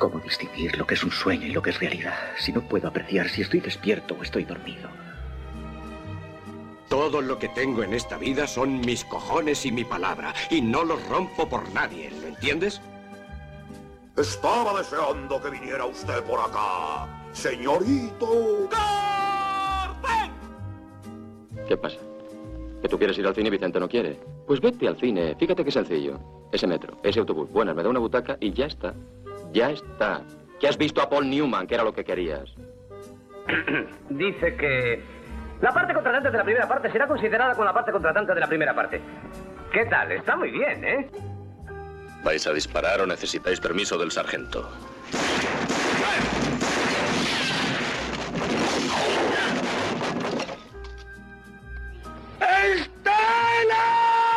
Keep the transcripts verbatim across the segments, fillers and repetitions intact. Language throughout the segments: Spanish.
¿Cómo distinguir lo que es un sueño y lo que es realidad? Si no puedo apreciar si estoy despierto o estoy dormido. Todo lo que tengo en esta vida son mis cojones y mi palabra, y no los rompo por nadie, ¿lo entiendes? Estaba deseando que viniera usted por acá, señorito. ¡Carmen! ¿Qué pasa? ¿Que tú quieres ir al cine y Vicente no quiere? Pues vete al cine. Fíjate qué sencillo. Ese metro, ese autobús. Buenas, me da una butaca y ya está. Ya está. Que has visto a Paul Newman, que era lo que querías. Dice que la parte contratante de la primera parte será considerada con la parte contratante de la primera parte. ¿Qué tal? Está muy bien, ¿eh? ¿Vais a disparar o necesitáis permiso del sargento? ¡Estela!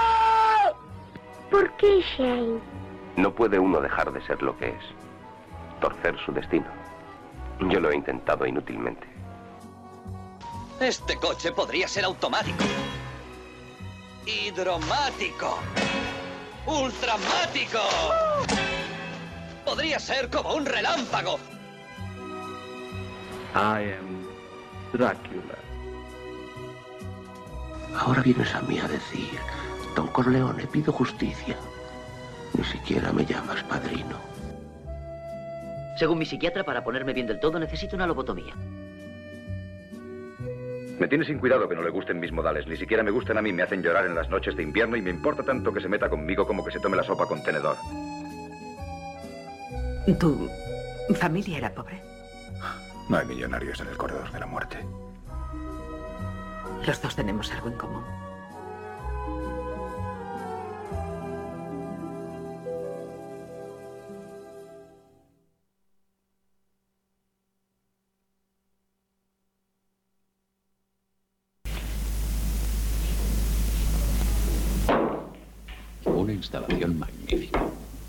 ¿Por qué, Shane? No puede uno dejar de ser lo que es. Torcer su destino. Yo lo he intentado inútilmente. Este coche podría ser automático. Hidromático. Ultramático. Podría ser como un relámpago. I am Drácula. Ahora vienes a mí a decir, Don Corleone, pido justicia. Ni siquiera me llamas padrino. Según mi psiquiatra, para ponerme bien del todo, necesito una lobotomía. Me tiene sin cuidado que no le gusten mis modales. Ni siquiera me gustan a mí. Me hacen llorar en las noches de invierno y me importa tanto que se meta conmigo como que se tome la sopa con tenedor. ¿Tu familia era pobre? No hay millonarios en el corredor de la muerte. Los dos tenemos algo en común. Una instalación magnífica.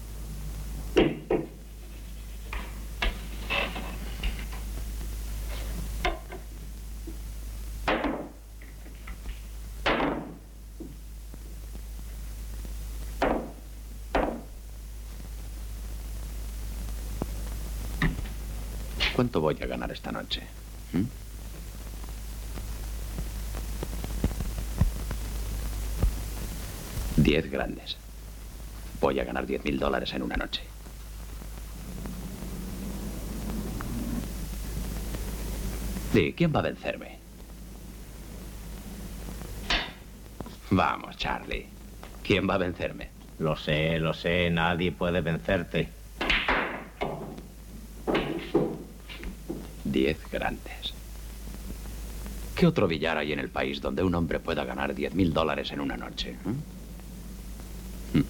¿Cuánto voy a ganar esta noche? ¿Mm? Diez grandes. Voy a ganar diez mil dólares en una noche. Di, ¿quién va a vencerme? Vamos, Charlie. ¿Quién va a vencerme? Lo sé, lo sé. Nadie puede vencerte. Diez grandes. ¿Qué otro billar hay en el país donde un hombre pueda ganar diez mil dólares en una noche? ¿Mm? ¿Mm?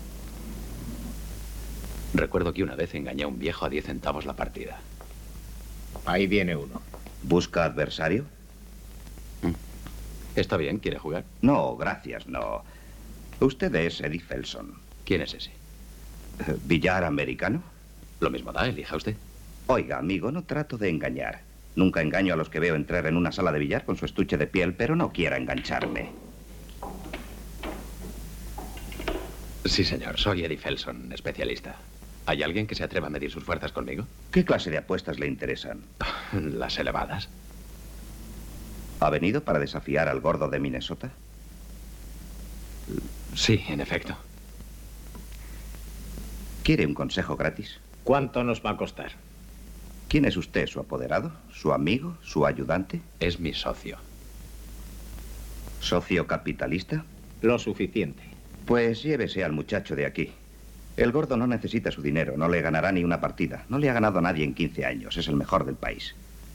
Recuerdo que una vez engañé a un viejo a diez centavos la partida. Ahí viene uno. ¿Busca adversario? ¿Mm? ¿Está bien? ¿Quiere jugar? No, gracias, no. Usted es Eddie Felson. ¿Quién es ese? ¿Billar americano? Lo mismo da, elija usted. Oiga, amigo, no trato de engañar. Nunca engaño a los que veo entrar en una sala de billar con su estuche de piel, pero no quiera engancharme. Sí, señor. Soy Eddie Felson, especialista. ¿Hay alguien que se atreva a medir sus fuerzas conmigo? ¿Qué clase de apuestas le interesan? Las elevadas. ¿Ha venido para desafiar al gordo de Minnesota? Sí, en efecto. ¿Quiere un consejo gratis? ¿Cuánto nos va a costar? ¿Quién es usted? ¿Su apoderado? ¿Su amigo? ¿Su ayudante? Es mi socio. ¿Socio capitalista? Lo suficiente. Pues llévese al muchacho de aquí. El gordo no necesita su dinero, no le ganará ni una partida. No le ha ganado a nadie en quince años, es el mejor del país.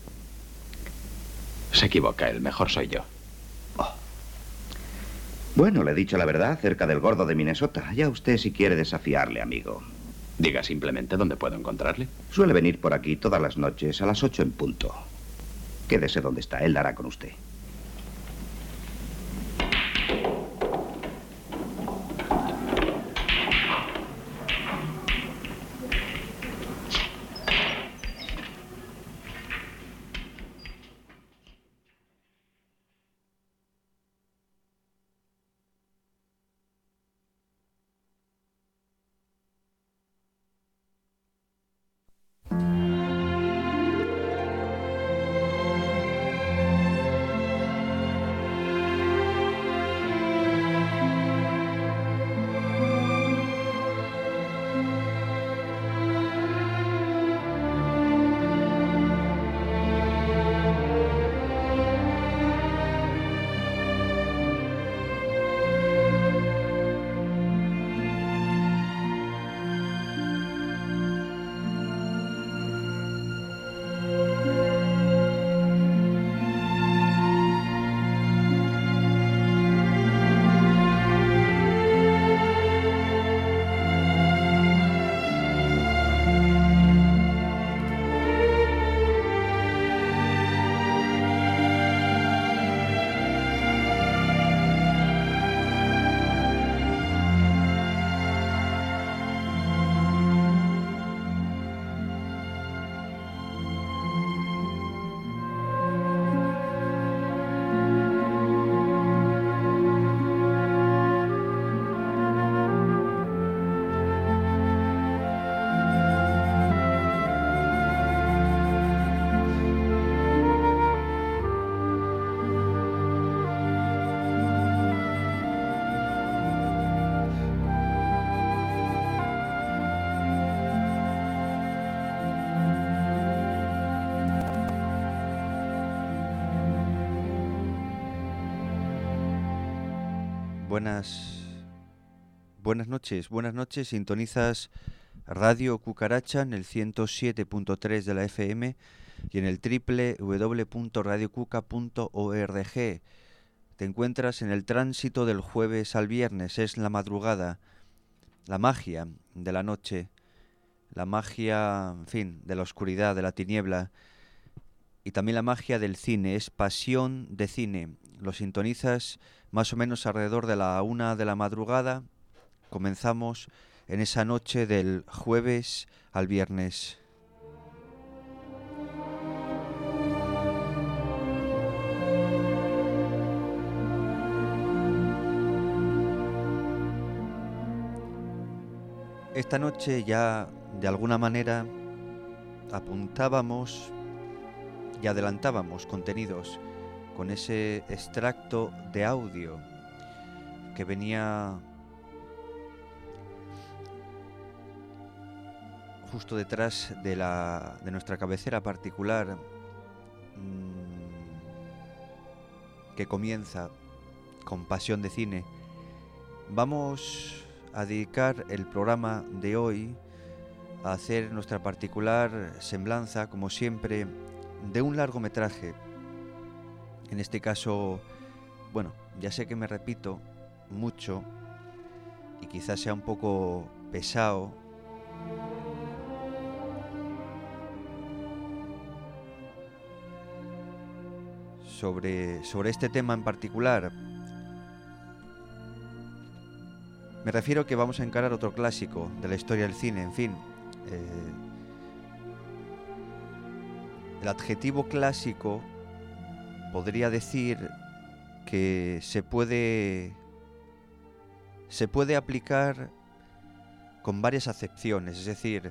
Se equivoca, el mejor soy yo. Oh. Bueno, le he dicho la verdad acerca del gordo de Minnesota. Ya usted si quiere desafiarle, amigo. Diga simplemente dónde puedo encontrarle. Suele venir por aquí todas las noches a las ocho en punto. Quédese donde está, él dará con usted. buenas, buenas noches, buenas noches. Sintonizas Radio Cucaracha en el ciento siete punto tres de la F M y en el doble u doble u doble u punto radio cuca punto org. Te encuentras en el tránsito del jueves al viernes, es la madrugada, la magia de la noche, la magia, en fin, de la oscuridad, de la tiniebla, y también la magia del cine, es pasión de cine. Lo sintonizas más o menos alrededor de la una de la madrugada. Comenzamos en esa noche del jueves al viernes. Esta noche ya, de alguna manera, apuntábamos y adelantábamos contenidos con ese extracto de audio que venía justo detrás de, la, de nuestra cabecera particular, mmm, que comienza con Pasión de Cine. Vamos a dedicar el programa de hoy a hacer nuestra particular semblanza, como siempre, de un largometraje. En este caso, bueno, ya sé que me repito mucho y quizás sea un poco pesado, sobre, sobre este tema en particular. Me refiero que vamos a encarar otro clásico de la historia del cine, en fin. Eh, el adjetivo clásico podría decir que se puede, se puede aplicar con varias acepciones, es decir,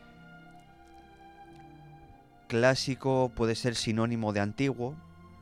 clásico puede ser sinónimo de antiguo,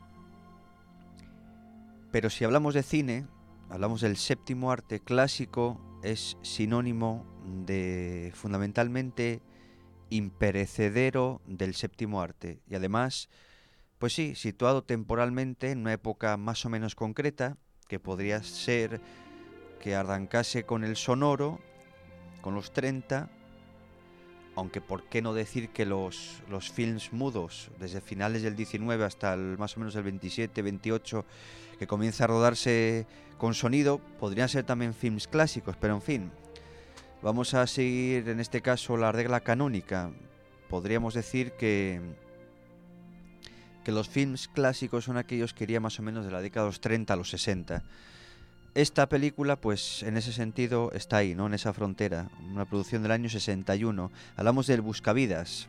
pero si hablamos de cine, hablamos del séptimo arte, clásico es sinónimo de fundamentalmente imperecedero del séptimo arte. Y además, pues sí, situado temporalmente en una época más o menos concreta, que podría ser que arrancase con el sonoro, con los treinta, aunque por qué no decir que los, los films mudos, desde finales del diecinueve hasta el, más o menos el veintisiete, veintiocho, que comienza a rodarse con sonido, podrían ser también films clásicos, pero en fin, vamos a seguir en este caso la regla canónica. Podríamos decir que, que los films clásicos son aquellos que irían más o menos de la década de los treinta a los sesenta. Esta película, pues en ese sentido está ahí, ¿no? En esa frontera, una producción del año sesenta y uno. Hablamos del Buscavidas.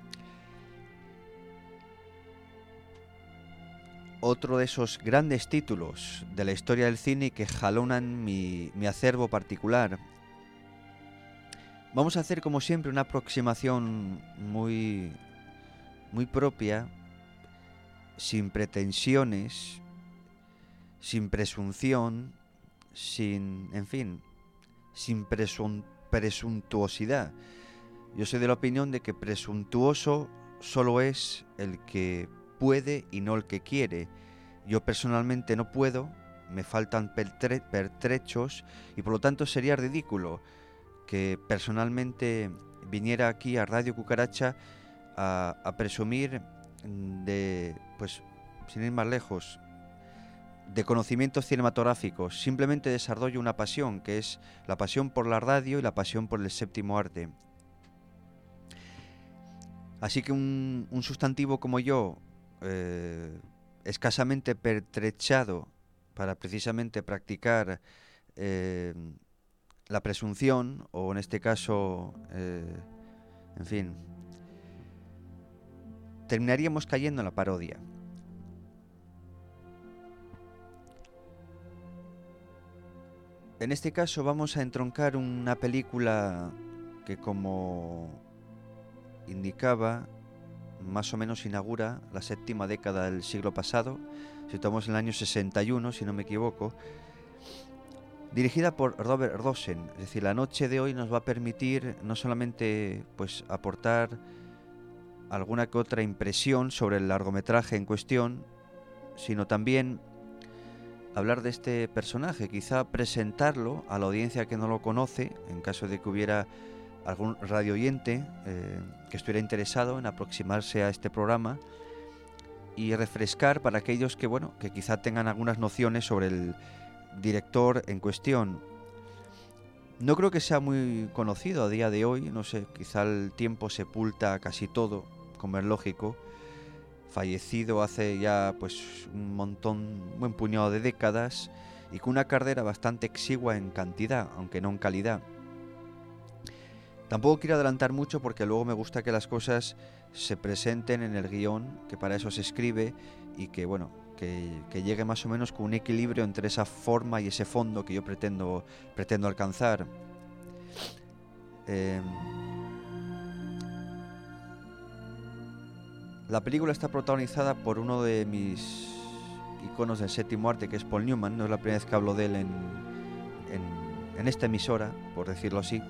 Otro de esos grandes títulos de la historia del cine que jalonan mi, mi acervo particular. Vamos a hacer, como siempre, una aproximación muy, muy propia, sin pretensiones, sin presunción, sin, en fin, sin presun, presuntuosidad. Yo soy de la opinión de que presuntuoso solo es el que puede y no el que quiere. Yo personalmente no puedo, me faltan pertre, pertrechos y por lo tanto sería ridículo que personalmente viniera aquí a Radio Cucaracha a, a presumir de, pues, sin ir más lejos, de conocimientos cinematográficos. Simplemente desarrollo una pasión, que es la pasión por la radio y la pasión por el séptimo arte. Así que un, un sustantivo como yo, eh, escasamente pertrechado para precisamente practicar eh, la presunción, o en este caso, eh, en fin, terminaríamos cayendo en la parodia. En este caso vamos a entroncar una película que, como indicaba, más o menos inaugura la séptima década del siglo pasado. Situamos en el año sesenta y uno, si no me equivoco. Dirigida por Robert Rosen. Es decir, la noche de hoy nos va a permitir no solamente, pues, aportar alguna que otra impresión sobre el largometraje en cuestión, sino también hablar de este personaje, quizá presentarlo a la audiencia que no lo conoce, en caso de que hubiera algún radio oyente eh, que estuviera interesado en aproximarse a este programa, y refrescar para aquellos que, bueno, que quizá tengan algunas nociones sobre el director en cuestión. No creo que sea muy conocido a día de hoy, no sé, quizá el tiempo sepulta casi todo, como es lógico. Fallecido hace ya pues un montón, un buen puñado de décadas, y con una carrera bastante exigua en cantidad, aunque no en calidad. Tampoco quiero adelantar mucho porque luego me gusta que las cosas se presenten en el guión, que para eso se escribe, y que bueno, que, que llegue más o menos con un equilibrio entre esa forma y ese fondo que yo pretendo, pretendo alcanzar. Eh, la película está protagonizada por uno de mis iconos del séptimo arte, que es Paul Newman. No es la primera vez que hablo de él en, en, en esta emisora, por decirlo así.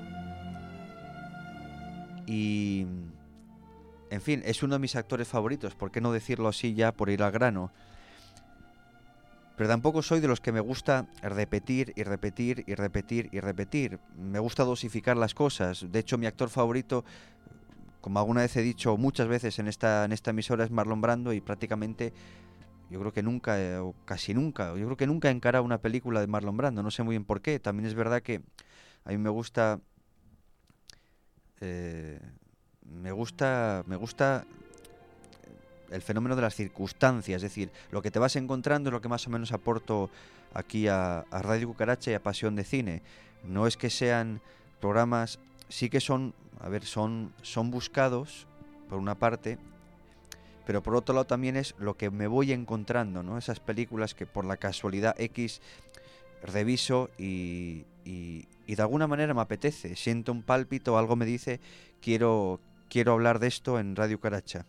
Y, en fin, es uno de mis actores favoritos, ¿por qué no decirlo así ya por ir al grano? Pero tampoco soy de los que me gusta repetir y repetir y repetir y repetir. Me gusta dosificar las cosas. De hecho, mi actor favorito, como alguna vez he dicho muchas veces en esta, en esta emisora, es Marlon Brando, y prácticamente yo creo que nunca, eh, o casi nunca, yo creo que nunca he encarado una película de Marlon Brando. No sé muy bien por qué. También es verdad que a mí me gusta... Eh, me gusta me gusta el fenómeno de las circunstancias, es decir, lo que te vas encontrando es lo que más o menos aporto aquí a, a Radio Cucaracha y a Pasión de Cine. No es que sean programas, sí que son, a ver, son, son buscados por una parte, pero por otro lado también es lo que me voy encontrando, ¿no? Esas películas que por la casualidad X reviso y, y, y de alguna manera me apetece, siento un pálpito, algo me dice, quiero, quiero hablar de esto en Radio Cucaracha.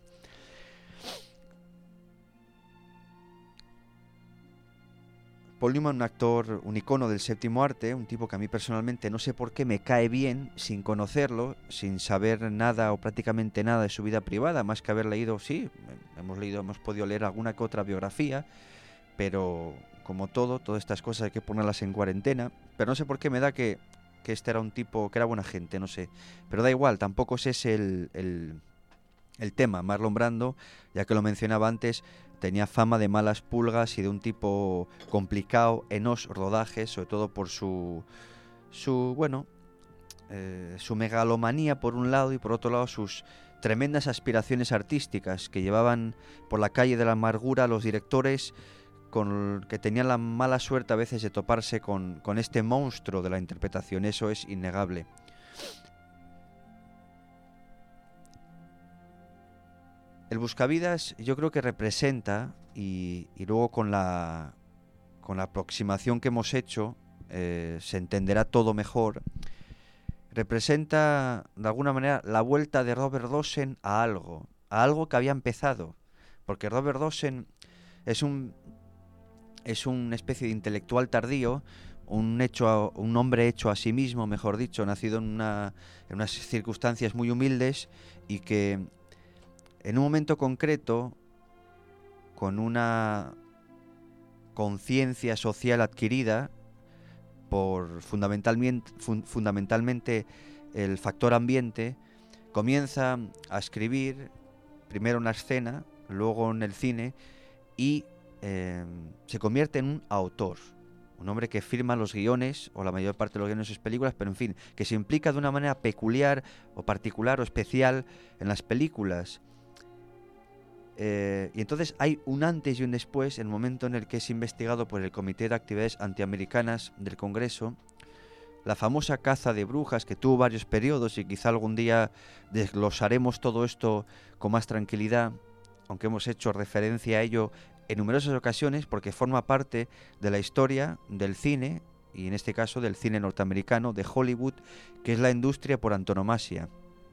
Paul Newman, un actor, un icono del séptimo arte, un tipo que a mí personalmente no sé por qué me cae bien, sin conocerlo, sin saber nada o prácticamente nada de su vida privada, más que haber leído, sí, hemos leído, hemos podido leer alguna que otra biografía, pero como todo, todas estas cosas hay que ponerlas en cuarentena. Pero no sé por qué me da que, que este era un tipo, que era buena gente, no sé. Pero da igual, tampoco es ese el, el, el tema. Marlon Brando, ya que lo mencionaba antes, tenía fama de malas pulgas y de un tipo complicado en los rodajes, sobre todo por su, su bueno, eh, su megalomanía por un lado, y por otro lado sus tremendas aspiraciones artísticas que llevaban por la calle de la amargura a los directores, con que tenían la mala suerte a veces de toparse con, con este monstruo de la interpretación. Eso es innegable. El Buscavidas yo creo que representa, y, y luego con la, con la aproximación que hemos hecho eh, se entenderá todo mejor, representa de alguna manera la vuelta de Robert Dawson a algo, a algo que había empezado, porque Robert Dawson es un es una especie de intelectual tardío, un hecho, un hombre hecho a sí mismo, mejor dicho, nacido en, una, en unas circunstancias muy humildes, y que en un momento concreto, con una conciencia social adquirida por fundamentalmente, fun, fundamentalmente el factor ambiente, comienza a escribir primero una escena, luego en el cine, y eh, se convierte en un autor, un hombre que firma los guiones, o la mayor parte de los guiones de sus películas, pero en fin, que se implica de una manera peculiar o particular o especial en las películas. Eh, y entonces hay un antes y un después, en el momento en el que es investigado por el Comité de Actividades Antiamericanas del Congreso, la famosa caza de brujas, que tuvo varios periodos, y quizá algún día desglosaremos todo esto con más tranquilidad, aunque hemos hecho referencia a ello en numerosas ocasiones, porque forma parte de la historia del cine, y en este caso del cine norteamericano, de Hollywood, que es la industria por antonomasia.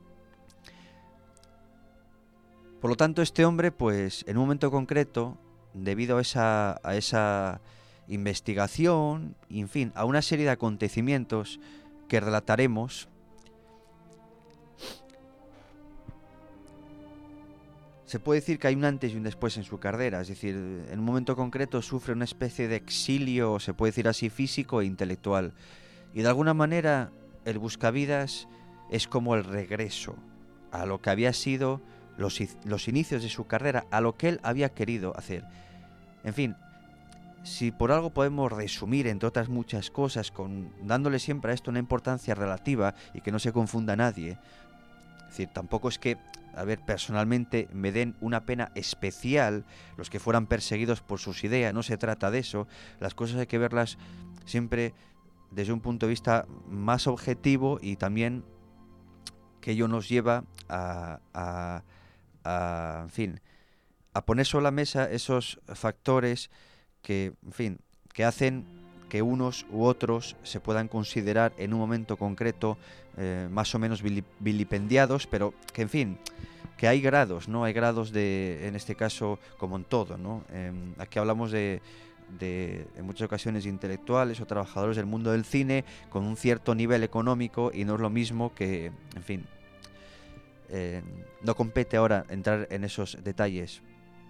Por lo tanto, este hombre, pues, en un momento concreto, debido a esa, a esa investigación, y, en fin, a una serie de acontecimientos que relataremos, se puede decir que hay un antes y un después en su carrera. Es decir, en un momento concreto sufre una especie de exilio, se puede decir así, físico e intelectual. Y de alguna manera el Buscavidas es como el regreso a lo que había sido los, los inicios de su carrera, a lo que él había querido hacer. En fin, si por algo podemos resumir, entre otras muchas cosas, con dándole siempre a esto una importancia relativa y que no se confunda a nadie. Es decir, tampoco es que, a ver, personalmente me den una pena especial los que fueran perseguidos por sus ideas, no se trata de eso. Las cosas hay que verlas siempre desde un punto de vista más objetivo y también que ello nos lleva a, a, a, en fin, a poner sobre la mesa esos factores que, en fin, que hacen que unos u otros se puedan considerar en un momento concreto eh, más o menos vilipendiados, pero que, en fin, que hay grados, ¿no? Hay grados de, en este caso, como en todo, ¿no? Eh, aquí hablamos de, de, en muchas ocasiones, intelectuales o trabajadores del mundo del cine con un cierto nivel económico y no es lo mismo que, en fin, eh, no compete ahora entrar en esos detalles.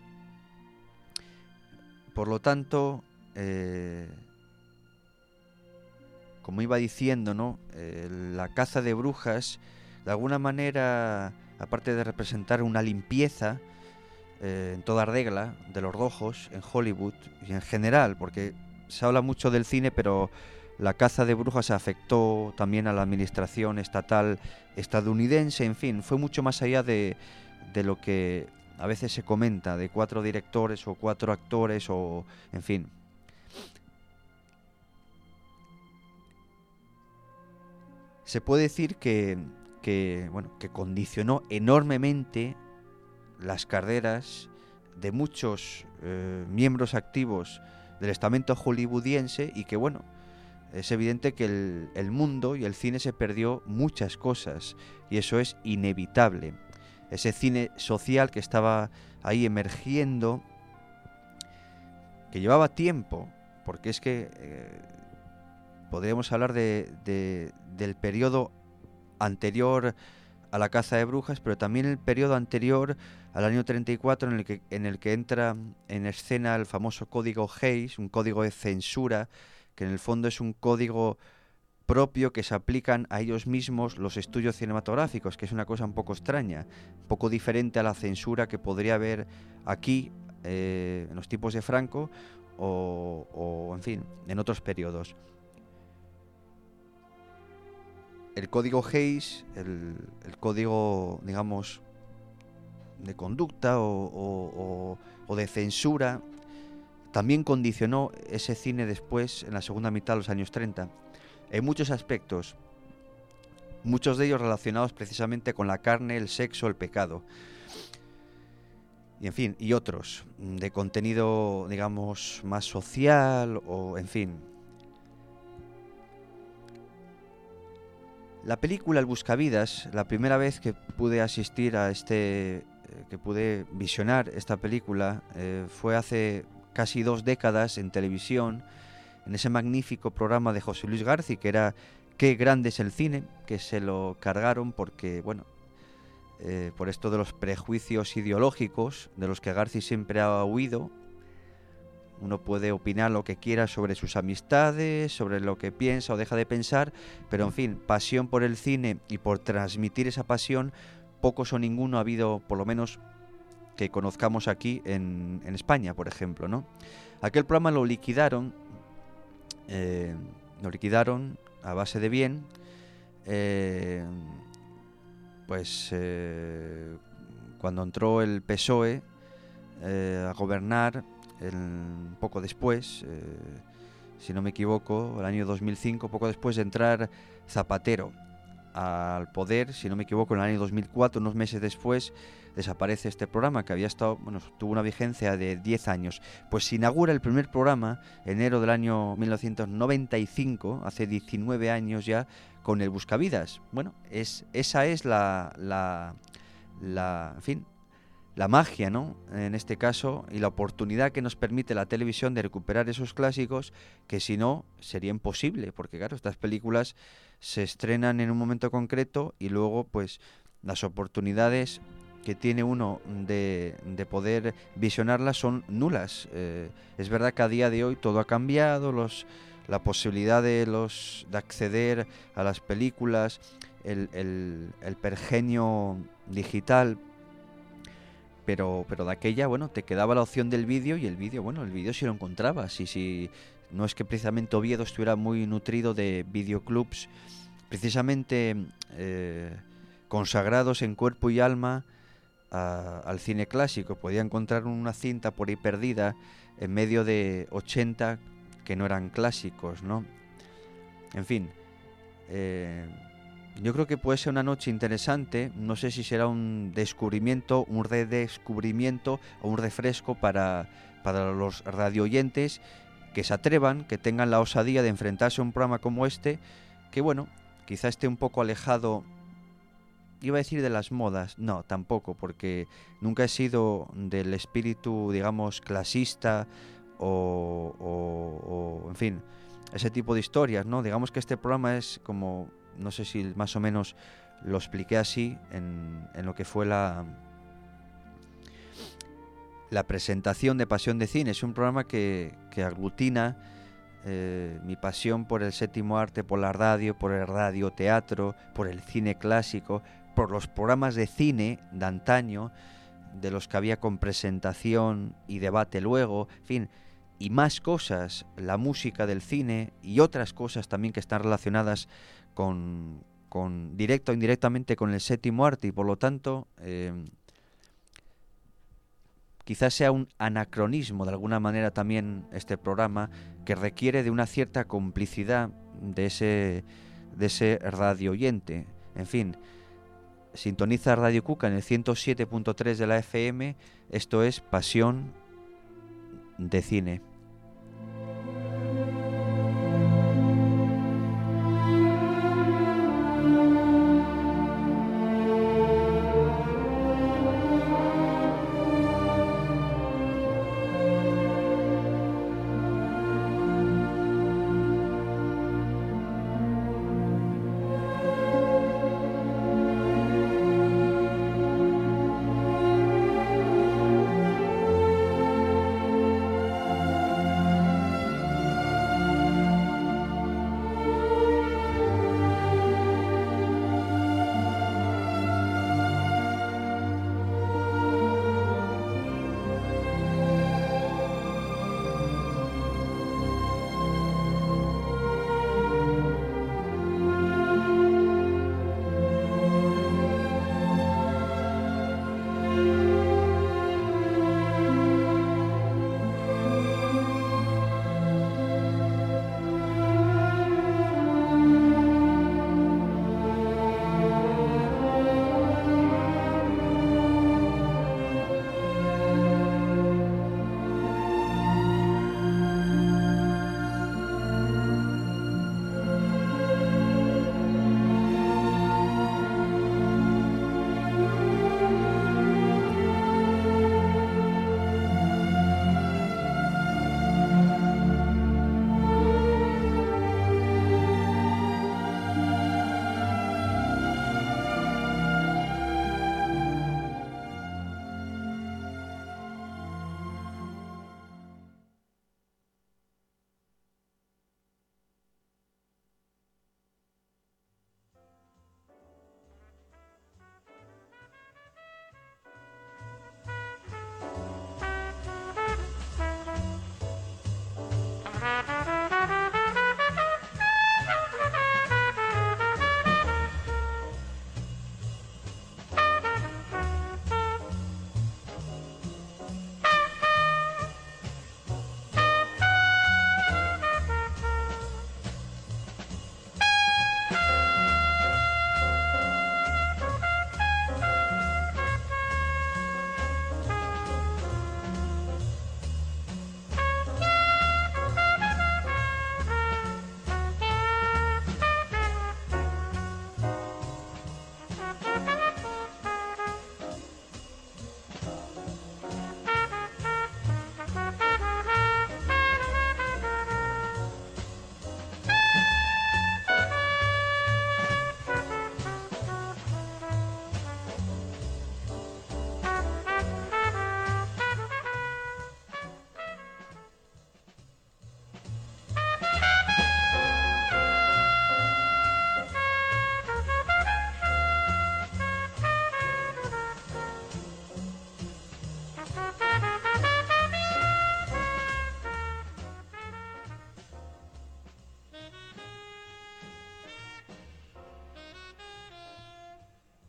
Por lo tanto, eh, como iba diciendo, ¿no? Eh, la caza de brujas, de alguna manera, aparte de representar una limpieza eh, en toda regla de los rojos en Hollywood y en general, porque se habla mucho del cine, pero la caza de brujas afectó también a la administración estatal estadounidense, en fin, fue mucho más allá de, de lo que a veces se comenta, de cuatro directores o cuatro actores o, en fin. Se puede decir que, que, bueno, que condicionó enormemente las carreras de muchos eh, miembros activos del estamento hollywoodiense y que, bueno, es evidente que el, el mundo y el cine se perdió muchas cosas y eso es inevitable. Ese cine social que estaba ahí emergiendo, que llevaba tiempo, porque es que eh, podríamos hablar de, de, del periodo anterior a la caza de brujas, pero también el periodo anterior al año treinta y cuatro en el que, en el que entra en escena el famoso código Hays, un código de censura, que en el fondo es un código propio que se aplican a ellos mismos los estudios cinematográficos, que es una cosa un poco extraña, un poco diferente a la censura que podría haber aquí eh, en los tiempos de Franco o, o, en fin, en otros periodos. El código Hays, el, el código, digamos, de conducta o, o, o, o de censura, también condicionó ese cine después, en la segunda mitad de los años treinta, en muchos aspectos, muchos de ellos relacionados precisamente con la carne, el sexo, el pecado, y en fin, y otros, de contenido, digamos, más social o, en fin. La película El Buscavidas, la primera vez que pude asistir a este, eh, que pude visionar esta película, eh, fue hace casi dos décadas en televisión, en ese magnífico programa de José Luis García, que era Qué grande es el cine, que se lo cargaron porque, bueno, eh, por esto de los prejuicios ideológicos, de los que García siempre ha huido. Uno puede opinar lo que quiera sobre sus amistades, sobre lo que piensa o deja de pensar, pero en fin, pasión por el cine y por transmitir esa pasión, pocos o ninguno ha habido, por lo menos que conozcamos aquí en, en España, por ejemplo, ¿no? Aquel programa lo liquidaron, eh, lo liquidaron a base de bien, eh, pues eh, cuando entró el P S O E eh, a gobernar, el, poco después, eh, si no me equivoco, el año dos mil cinco, poco después de entrar Zapatero al poder, si no me equivoco, en el año dos mil cuatro, unos meses después, desaparece este programa que había estado, bueno, tuvo una vigencia de diez años. Pues se inaugura el primer programa, enero del año mil novecientos noventa y cinco, hace diecinueve años ya, con el Buscavidas. Bueno, es, esa es la, la, la, en fin, la magia, ¿no? En este caso, y la oportunidad que nos permite la televisión de recuperar esos clásicos que si no sería imposible, porque claro, estas películas se estrenan en un momento concreto y luego pues las oportunidades que tiene uno de, de poder visionarlas son nulas. Eh, es verdad que a día de hoy todo ha cambiado, los, la posibilidad de, los, de acceder a las películas, el, el, el pergenio digital, pero, pero de aquella, bueno, te quedaba la opción del vídeo y el vídeo, bueno, el vídeo sí lo encontrabas. Y si no es que precisamente Oviedo estuviera muy nutrido de videoclubs, precisamente eh, consagrados en cuerpo y alma a, al cine clásico. Podía encontrar una cinta por ahí perdida en medio de ochenta que no eran clásicos, ¿no? En fin, eh, yo creo que puede ser una noche interesante. No sé si será un descubrimiento, un redescubrimiento o un refresco para, para los radioyentes que se atrevan, que tengan la osadía de enfrentarse a un programa como este, que bueno, quizá esté un poco alejado, iba a decir de las modas, no, tampoco, porque nunca he sido del espíritu, digamos, clasista o, o, o en fin, ese tipo de historias, ¿no? Digamos que este programa es como, no sé si más o menos lo expliqué así en, en lo que fue la, la presentación de Pasión de Cine. Es un programa que, que aglutina eh, mi pasión por el séptimo arte, por la radio, por el radioteatro, por el cine clásico, por los programas de cine de antaño, de los que había con presentación y debate luego, en fin, y más cosas, la música del cine y otras cosas también que están relacionadas con, con directo o indirectamente con el séptimo arte, y por lo tanto eh, quizás sea un anacronismo de alguna manera también este programa, que requiere de una cierta complicidad de ese, de ese radio oyente. En fin, sintoniza Radio Cuca en el ciento siete punto tres de la F M. Esto es Pasión de Cine.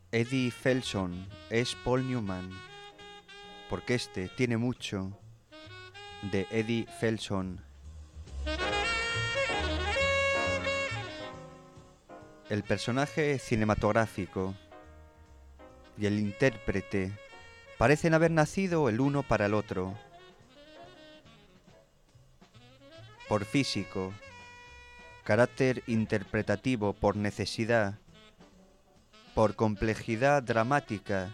Eddie Felson es Paul Newman, porque este tiene mucho de Eddie Felson. El personaje cinematográfico y el intérprete parecen haber nacido el uno para el otro. Por físico, carácter interpretativo por necesidad, por complejidad dramática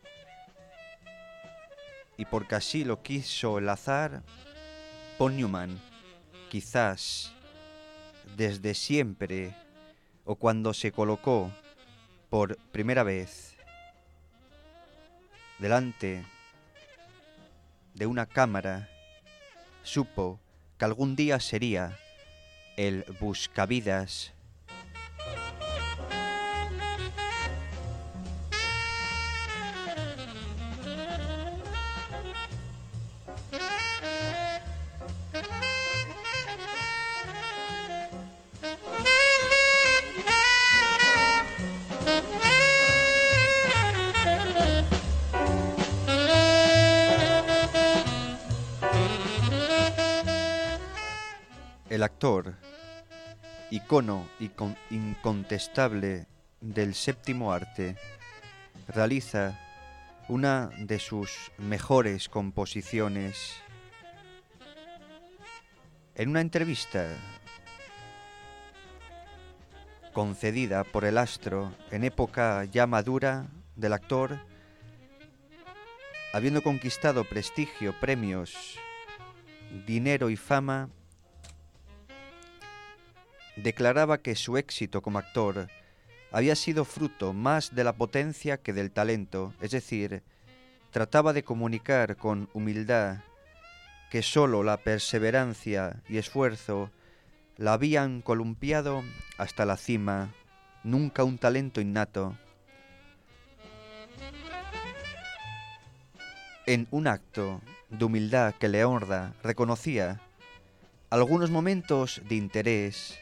y porque así lo quiso el azar, Paul Newman, quizás desde siempre o cuando se colocó por primera vez delante de una cámara, supo que algún día sería el buscavidas. El actor, icono incontestable del séptimo arte, realiza una de sus mejores composiciones. En una entrevista concedida por el astro en época ya madura del actor, habiendo conquistado prestigio, premios, dinero y fama, declaraba que su éxito como actor había sido fruto más de la potencia que del talento, es decir, trataba de comunicar con humildad que sólo la perseverancia y esfuerzo la habían columpiado hasta la cima, nunca un talento innato. En un acto de humildad que le honra, reconocía algunos momentos de interés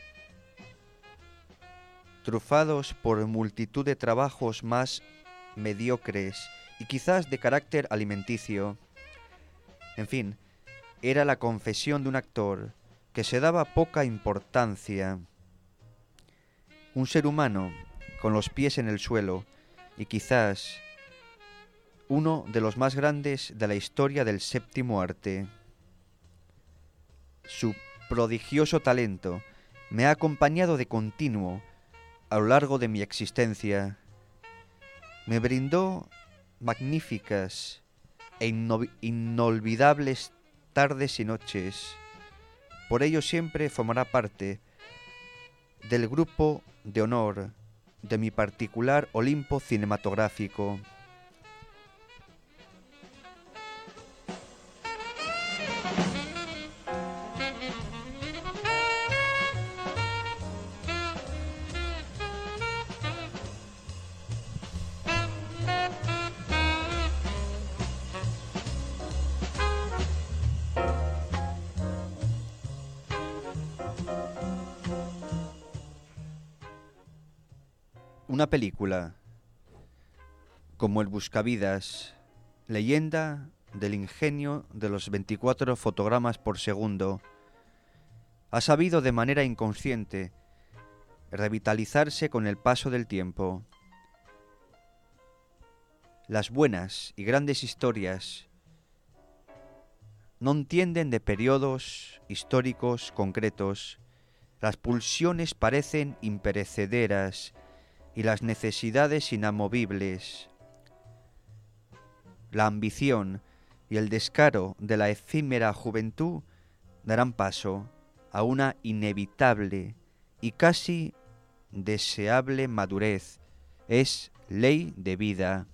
trufados por multitud de trabajos más mediocres y quizás de carácter alimenticio. En fin, era la confesión de un actor que se daba poca importancia. Un ser humano con los pies en el suelo y quizás uno de los más grandes de la historia del séptimo arte. Su prodigioso talento me ha acompañado de continuo a lo largo de mi existencia. Me brindó magníficas e inno- inolvidables tardes y noches. Por ello siempre formará parte del grupo de honor de mi particular Olimpo cinematográfico. Una película como El Buscavidas, leyenda del ingenio de los veinticuatro fotogramas por segundo, ha sabido de manera inconsciente revitalizarse con el paso del tiempo. Las buenas y grandes historias no entienden de periodos históricos concretos, las pulsiones parecen imperecederas y las necesidades inamovibles. La ambición y el descaro de la efímera juventud darán paso a una inevitable y casi deseable madurez. Es ley de vida.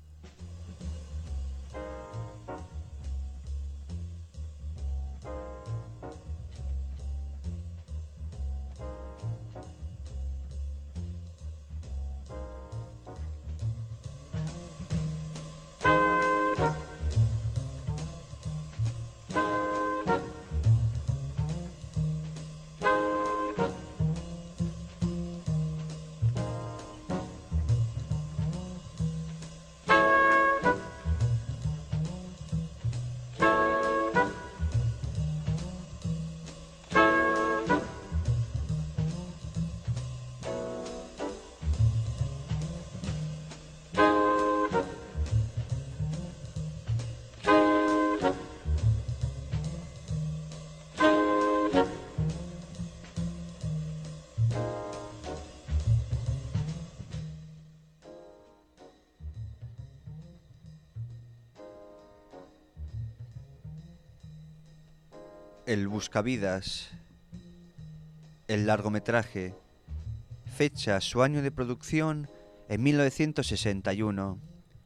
El Buscavidas, el largometraje, fecha su año de producción en mil novecientos sesenta y uno.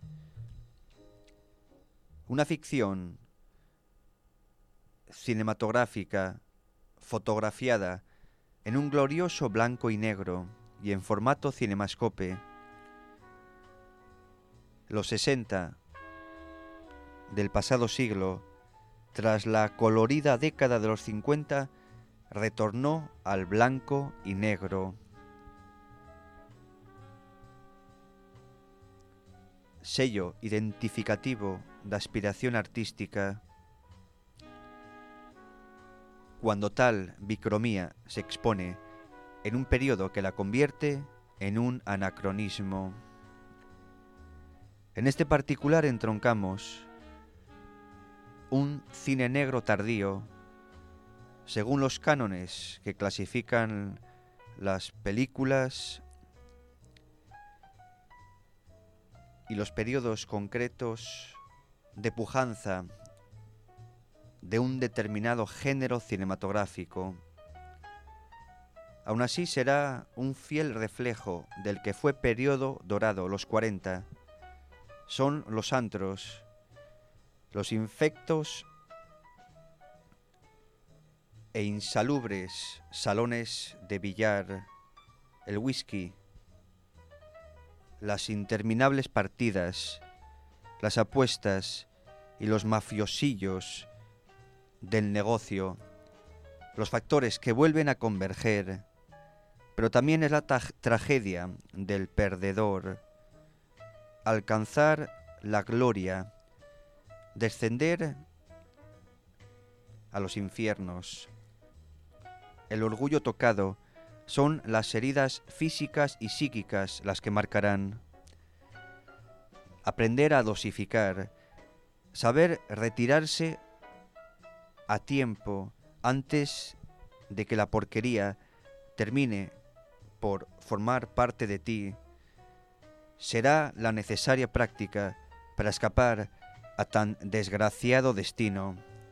Una ficción cinematográfica fotografiada en un glorioso blanco y negro y en formato cinemascope. Los sesenta del pasado siglo, tras la colorida década de los cincuenta, retornó al blanco y negro. Sello identificativo de aspiración artística. Cuando tal bicromía se expone en un periodo que la convierte en un anacronismo. En este particular entroncamos un cine negro tardío, según los cánones que clasifican las películas y los periodos concretos de pujanza de un determinado género cinematográfico. Aún así será un fiel reflejo del que fue periodo dorado, los cuarenta. Son los antros, los infectos e insalubres salones de billar, el whisky, las interminables partidas, las apuestas y los mafiosillos del negocio, los factores que vuelven a converger, pero también es la tra- tragedia del perdedor, alcanzar la gloria, descender a los infiernos. El orgullo tocado son las heridas físicas y psíquicas las que marcarán. Aprender a dosificar, saber retirarse a tiempo antes de que la porquería termine por formar parte de ti, será la necesaria práctica para escapar a tan desgraciado destino.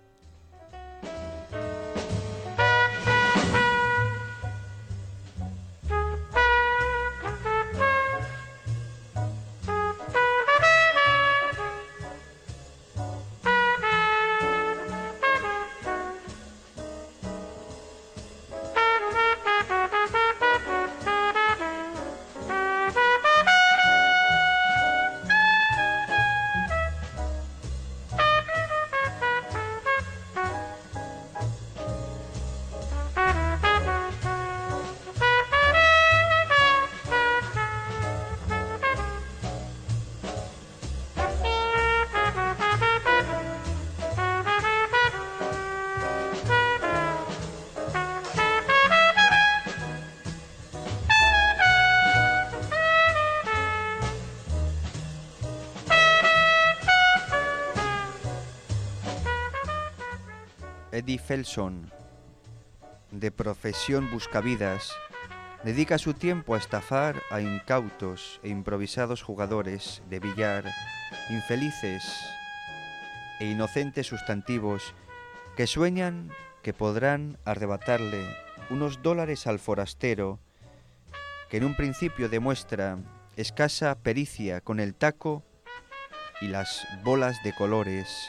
Eddie Felson, de profesión buscavidas, dedica su tiempo a estafar a incautos e improvisados jugadores de billar, infelices e inocentes sustantivos que sueñan que podrán arrebatarle unos dólares al forastero que en un principio demuestra escasa pericia con el taco y las bolas de colores.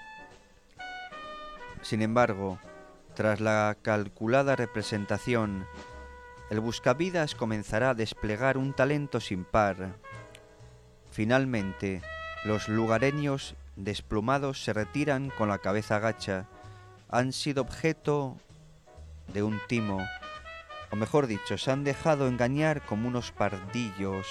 Sin embargo, tras la calculada representación, el buscavidas comenzará a desplegar un talento sin par. Finalmente, los lugareños desplumados se retiran con la cabeza gacha. Han sido objeto de un timo, o mejor dicho, se han dejado engañar como unos pardillos.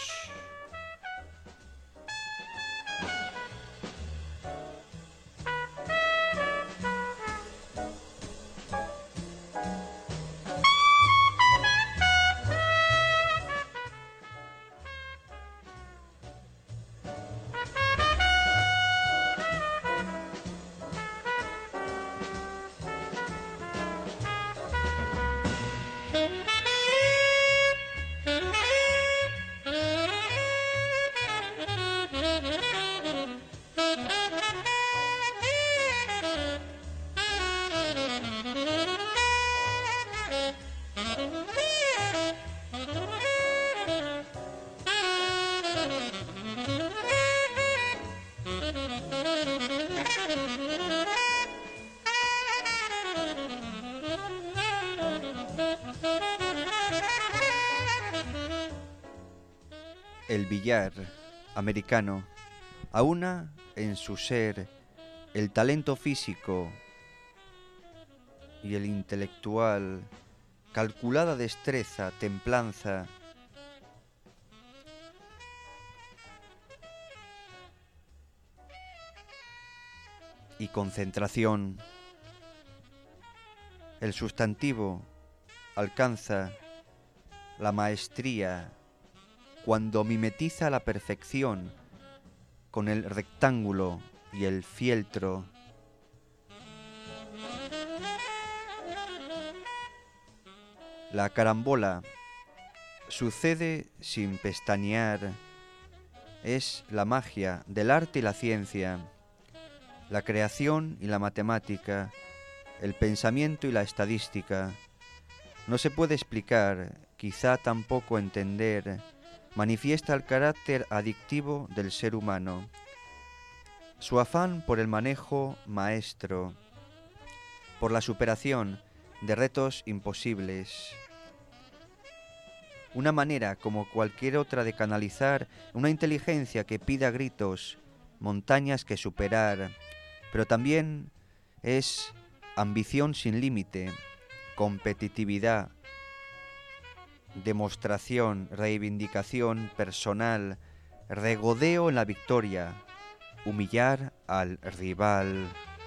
el billar americano aúna en su ser el talento físico y el intelectual, calculada destreza, templanza, y concentración. El sustantivo alcanza la maestría cuando mimetiza la perfección con el rectángulo y el fieltro. La carambola sucede sin pestañear. Es la magia del arte y la ciencia, la creación y la matemática, el pensamiento y la estadística. No se puede explicar, quizá tampoco entender, manifiesta el carácter adictivo del ser humano, su afán por el manejo maestro, por la superación de retos imposibles. Una manera como cualquier otra de canalizar una inteligencia que pida a gritos montañas que superar, pero también es ambición sin límite, competitividad, demostración, reivindicación personal, regodeo en la victoria, humillar al rival.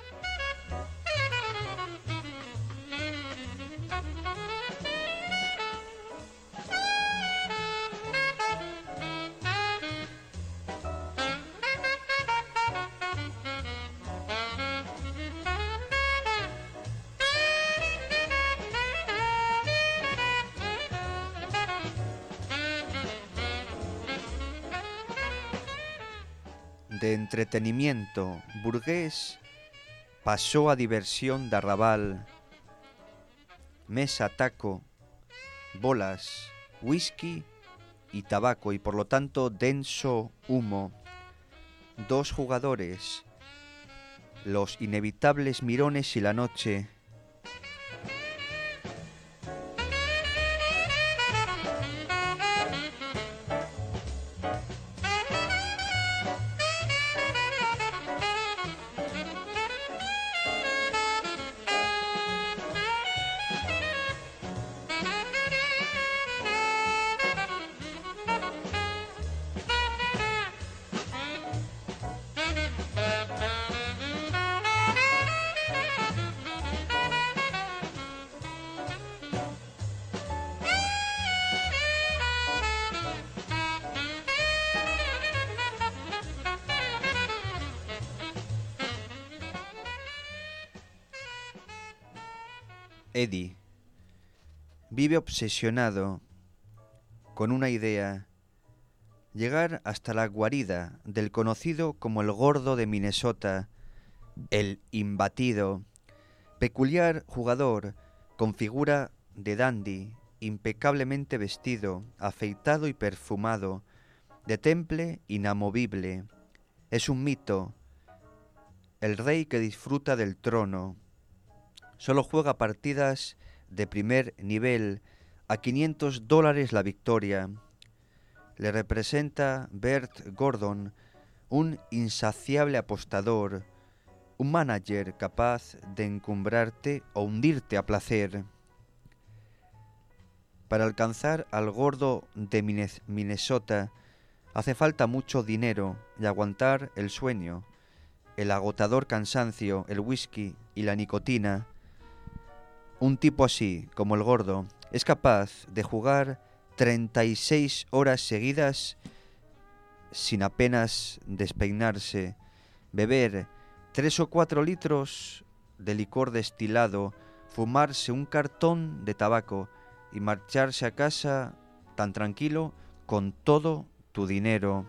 De entretenimiento burgués pasó a diversión de arrabal, mesa, taco, bolas, whisky y tabaco, y por lo tanto denso humo. Dos jugadores, los inevitables mirones y la noche. Eddie vive obsesionado con una idea: llegar hasta la guarida del conocido como el Gordo de Minnesota, el imbatido, peculiar jugador con figura de dandy, impecablemente vestido, afeitado y perfumado, de temple inamovible. Es un mito, el rey que disfruta del trono. Solo juega partidas de primer nivel, a quinientos dólares la victoria. Le representa Bert Gordon, un insaciable apostador, un manager capaz de encumbrarte o hundirte a placer. Para alcanzar al Gordo de Minnesota hace falta mucho dinero y aguantar el sueño, el agotador cansancio, el whisky y la nicotina. Un tipo así, como el Gordo, es capaz de jugar treinta y seis horas seguidas sin apenas despeinarse, beber tres o cuatro litros de licor destilado, fumarse un cartón de tabaco y marcharse a casa tan tranquilo con todo tu dinero.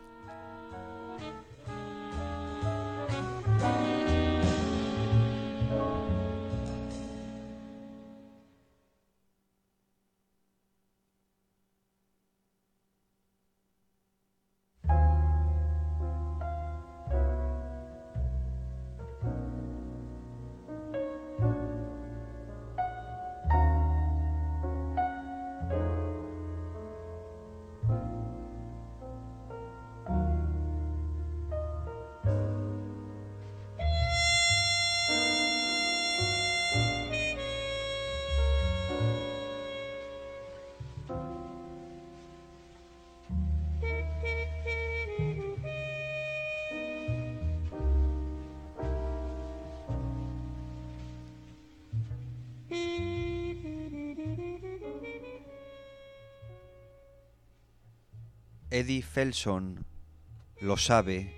Eddie Felson lo sabe,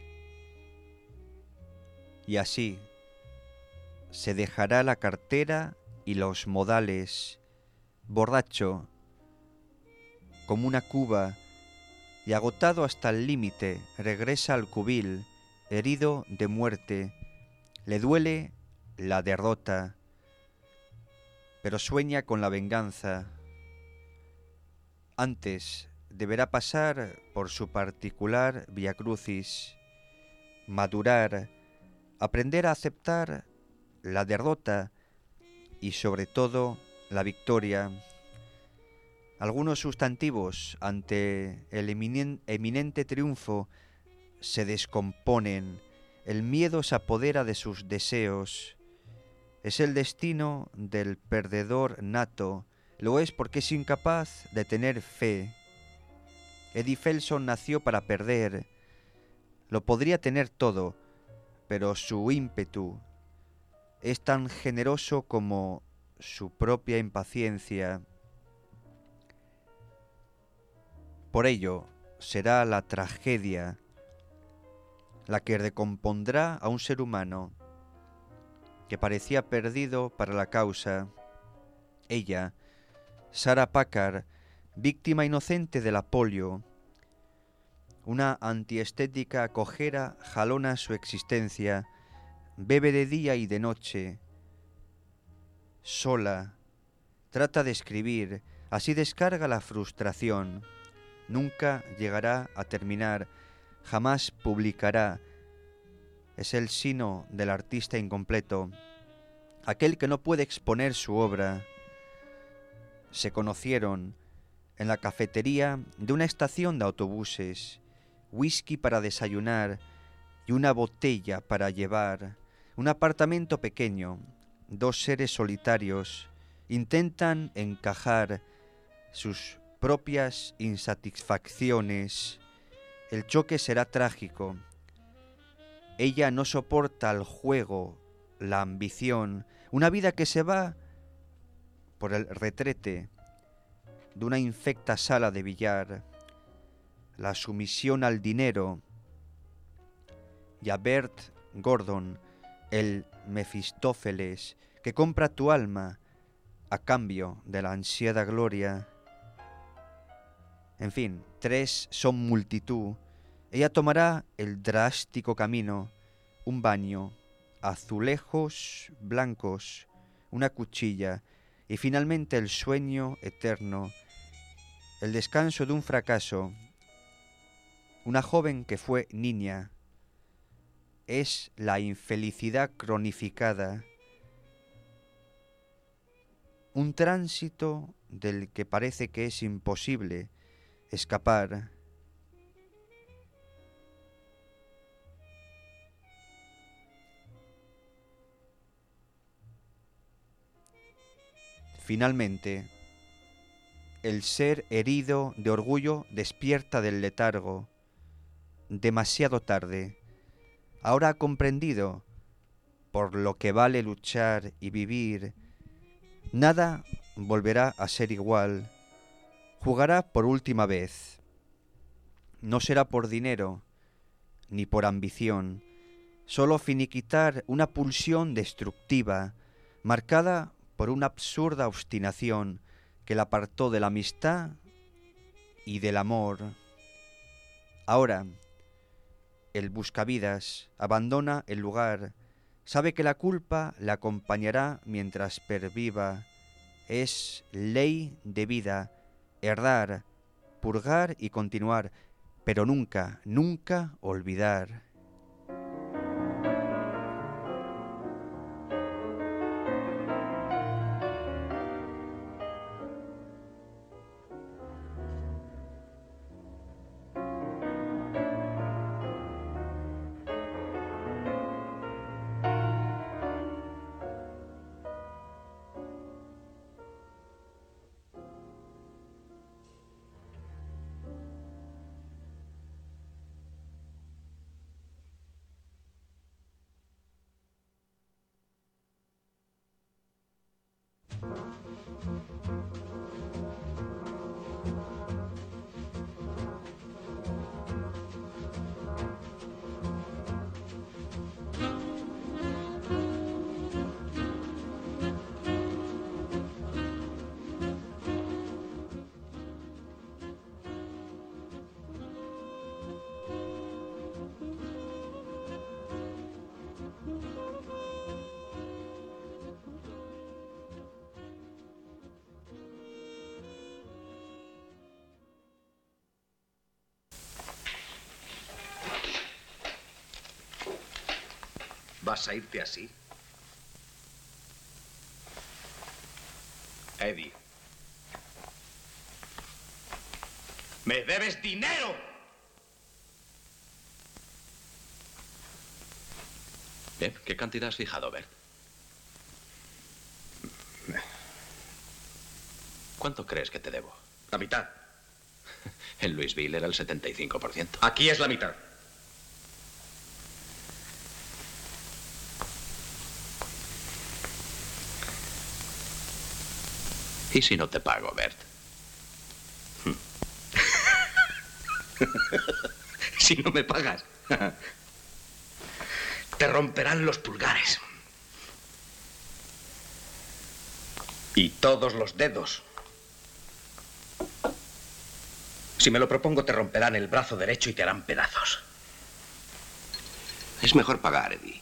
y así se dejará la cartera y los modales, borracho como una cuba, y agotado hasta el límite, regresa al cubil, herido de muerte. Le duele la derrota, pero sueña con la venganza. Antes deberá pasar por su particular viacrucis, madurar, aprender a aceptar la derrota y sobre todo la victoria. Algunos sustantivos ante el eminen- eminente triunfo se descomponen, el miedo se apodera de sus deseos. Es el destino del perdedor nato, lo es porque es incapaz de tener fe. Eddie Felson nació para perder, lo podría tener todo, pero su ímpetu es tan generoso como su propia impaciencia. Por ello, será la tragedia la que recompondrá a un ser humano que parecía perdido para la causa. Ella, Sarah Packard, víctima inocente de la polio, una antiestética cojera jalona su existencia, bebe de día y de noche, sola, trata de escribir, así descarga la frustración. Nunca llegará a terminar, jamás publicará. Es el sino del artista incompleto, aquel que no puede exponer su obra. Se conocieron en la cafetería de una estación de autobuses, whisky para desayunar y una botella para llevar. Un apartamento pequeño, dos seres solitarios, intentan encajar sus propias insatisfacciones. El choque será trágico. Ella no soporta el juego, la ambición, una vida que se va por el retrete de una infecta sala de billar, la sumisión al dinero, y a Bert Gordon, el Mefistófeles que compra tu alma a cambio de la ansiada gloria. En fin, tres son multitud. Ella tomará el drástico camino, un baño, azulejos blancos, una cuchilla y finalmente el sueño eterno, el descanso de un fracaso. Una joven que fue niña. Es la infelicidad cronificada, un tránsito del que parece que es imposible escapar. Finalmente, el ser herido de orgullo despierta del letargo. Demasiado tarde. Ahora ha comprendido por lo que vale luchar y vivir. Nada volverá a ser igual. Jugará por última vez. No será por dinero ni por ambición, solo finiquitar una pulsión destructiva, marcada por una absurda obstinación que la apartó de la amistad y del amor. Ahora, el buscavidas abandona el lugar, sabe que la culpa le acompañará mientras perviva. Es ley de vida, errar, purgar y continuar, pero nunca, nunca olvidar. ¿Vas a irte así? Eddie. ¡Me debes dinero! Bien, ¿qué cantidad has fijado, Bert? ¿Cuánto crees que te debo? La mitad. En Louisville era el setenta y cinco por ciento. Aquí es la mitad. ¿Y si no te pago, Bert? Si no me pagas, te romperán los pulgares. Y todos los dedos. Si me lo propongo, te romperán el brazo derecho y te harán pedazos. Es mejor pagar, Eddie.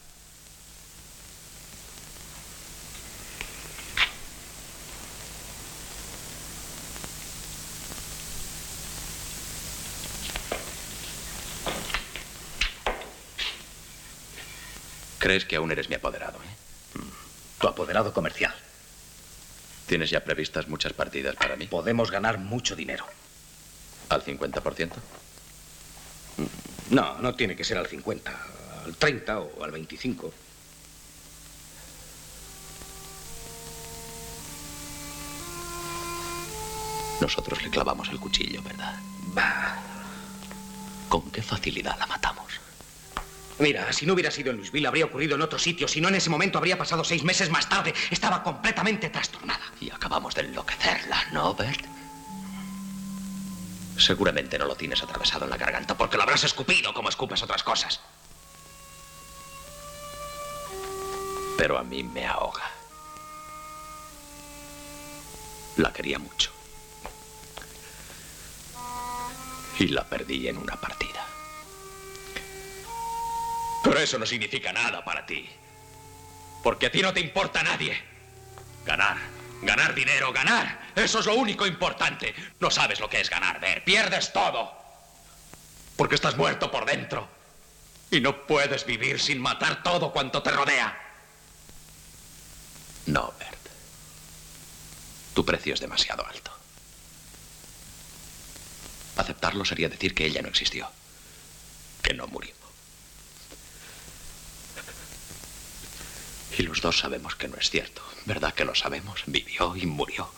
¿Crees que aún eres mi apoderado, eh? Tu apoderado comercial. ¿Tienes ya previstas muchas partidas para mí? Podemos ganar mucho dinero. ¿Al cincuenta por ciento? No, no tiene que ser al cincuenta, al treinta o al veinticinco. Nosotros le clavamos el cuchillo, ¿verdad? Bah. ¿Con qué facilidad la matamos? Mira, si no hubiera sido en Louisville, habría ocurrido en otro sitio. Si no, en ese momento habría pasado seis meses más tarde. Estaba completamente trastornada. Y acabamos de enloquecerla, ¿no, Bert? Seguramente no lo tienes atravesado en la garganta porque lo habrás escupido como escupes otras cosas. Pero a mí me ahoga. La quería mucho. Y la perdí en una partida. Pero eso no significa nada para ti. Porque a ti no te importa nadie. Ganar. Ganar dinero, ganar. Eso es lo único importante. No sabes lo que es ganar, Bert. Pierdes todo. Porque estás muerto por dentro. Y no puedes vivir sin matar todo cuanto te rodea. No, Bert. Tu precio es demasiado alto. Aceptarlo sería decir que ella no existió. Que no murió. Y los dos sabemos que no es cierto. ¿Verdad que lo sabemos? Vivió y murió.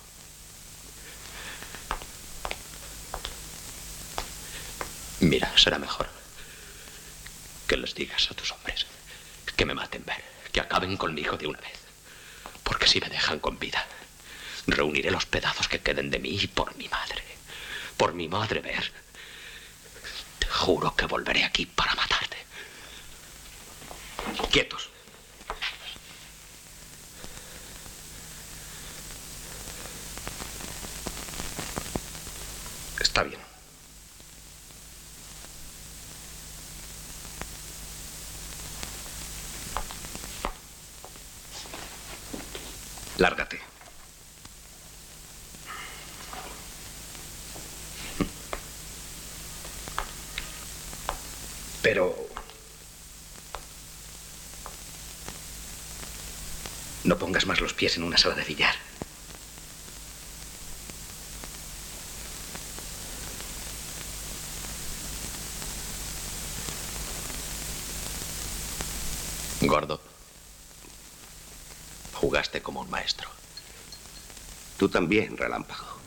Mira, será mejor que les digas a tus hombres que me maten, Bert, que acaben conmigo de una vez. Porque si me dejan con vida, reuniré los pedazos que queden de mí y por mi madre. Por mi madre, Bert. Te juro que volveré aquí para matarte. Quietos. Está bien. Lárgate. Pero... no pongas más los pies en una sala de billar. Gordo, jugaste como un maestro. Tú también, Relámpago.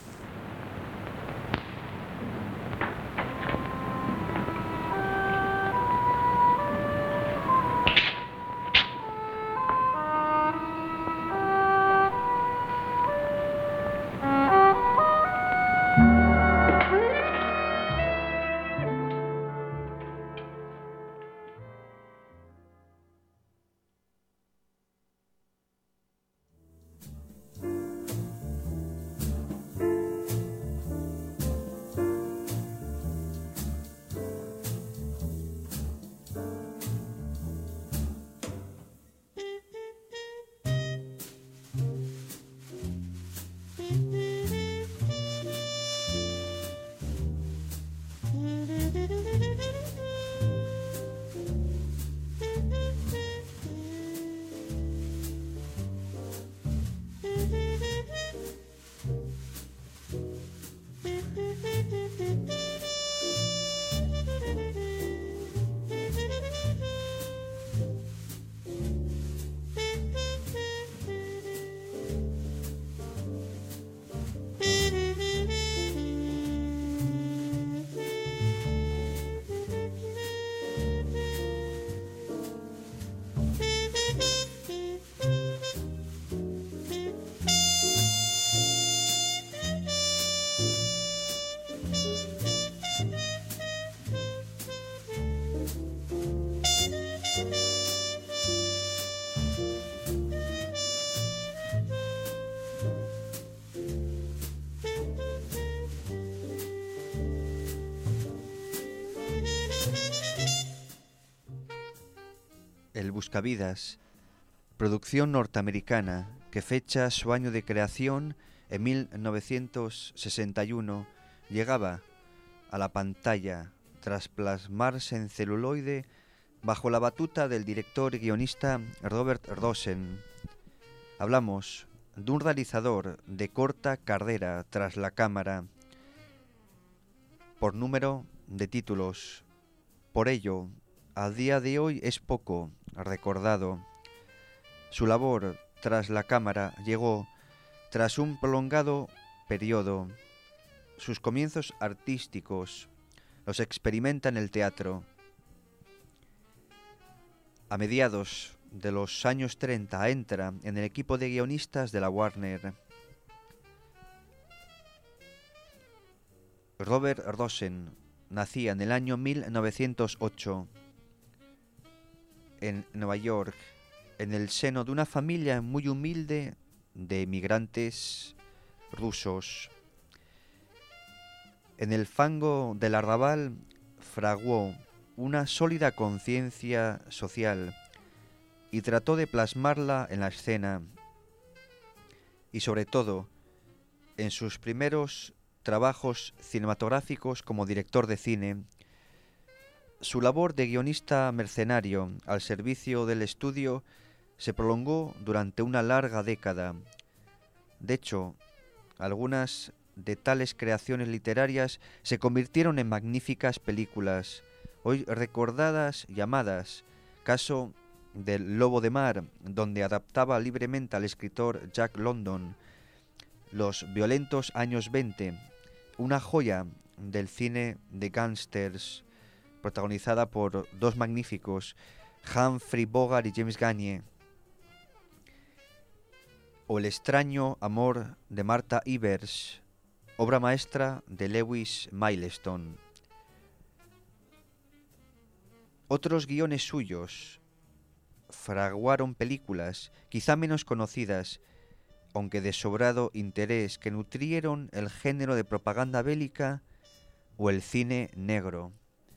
El Buscavidas, producción norteamericana que fecha su año de creación en mil novecientos sesenta y uno, llegaba a la pantalla tras plasmarse en celuloide bajo la batuta del director y guionista Robert Rosen. Hablamos de un realizador de corta carrera tras la cámara por número de títulos. Por ello, a día de hoy es poco recordado. Su labor tras la cámara llegó tras un prolongado periodo. Sus comienzos artísticos los experimenta en el teatro. A mediados de los años treinta entra en el equipo de guionistas de la Warner. Robert Rosen nacía en el año mil novecientos ocho en Nueva York, en el seno de una familia muy humilde de emigrantes rusos. En el fango del arrabal fraguó una sólida conciencia social y trató de plasmarla en la escena y sobre todo en sus primeros trabajos cinematográficos como director de cine. Su labor de guionista mercenario al servicio del estudio se prolongó durante una larga década. De hecho, algunas de tales creaciones literarias se convirtieron en magníficas películas, hoy recordadas, llamadas Caso del Lobo de Mar, donde adaptaba libremente al escritor Jack London, Los violentos años veinte, una joya del cine de gángsters, protagonizada por dos magníficos, Humphrey Bogart y James Gagne, o El extraño amor de Martha Ivers, obra maestra de Lewis Milestone. Otros guiones suyos fraguaron películas quizá menos conocidas, aunque de sobrado interés, que nutrieron el género de propaganda bélica o el cine negro.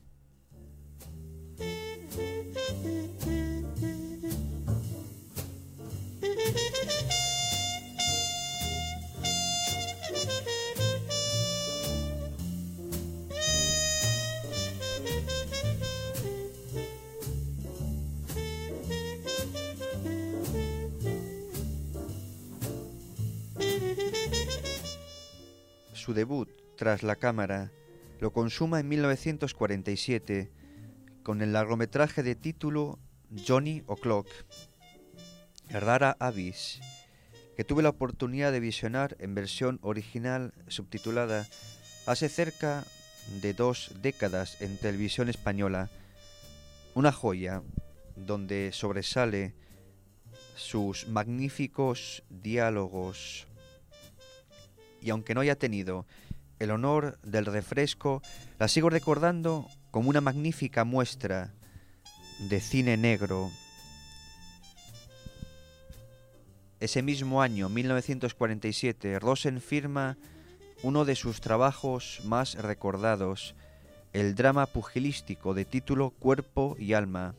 Su debut tras la cámara lo consuma en mil novecientos cuarenta y siete con el largometraje de título Johnny O'Clock, Rara Avis, que tuve la oportunidad de visionar en versión original subtitulada hace cerca de dos décadas en televisión española. Una joya donde sobresale sus magníficos diálogos. Y aunque no haya tenido el honor del refresco, la sigo recordando como una magnífica muestra de cine negro. Ese mismo año, mil novecientos cuarenta y siete, Rosen firma uno de sus trabajos más recordados, el drama pugilístico de título Cuerpo y Alma.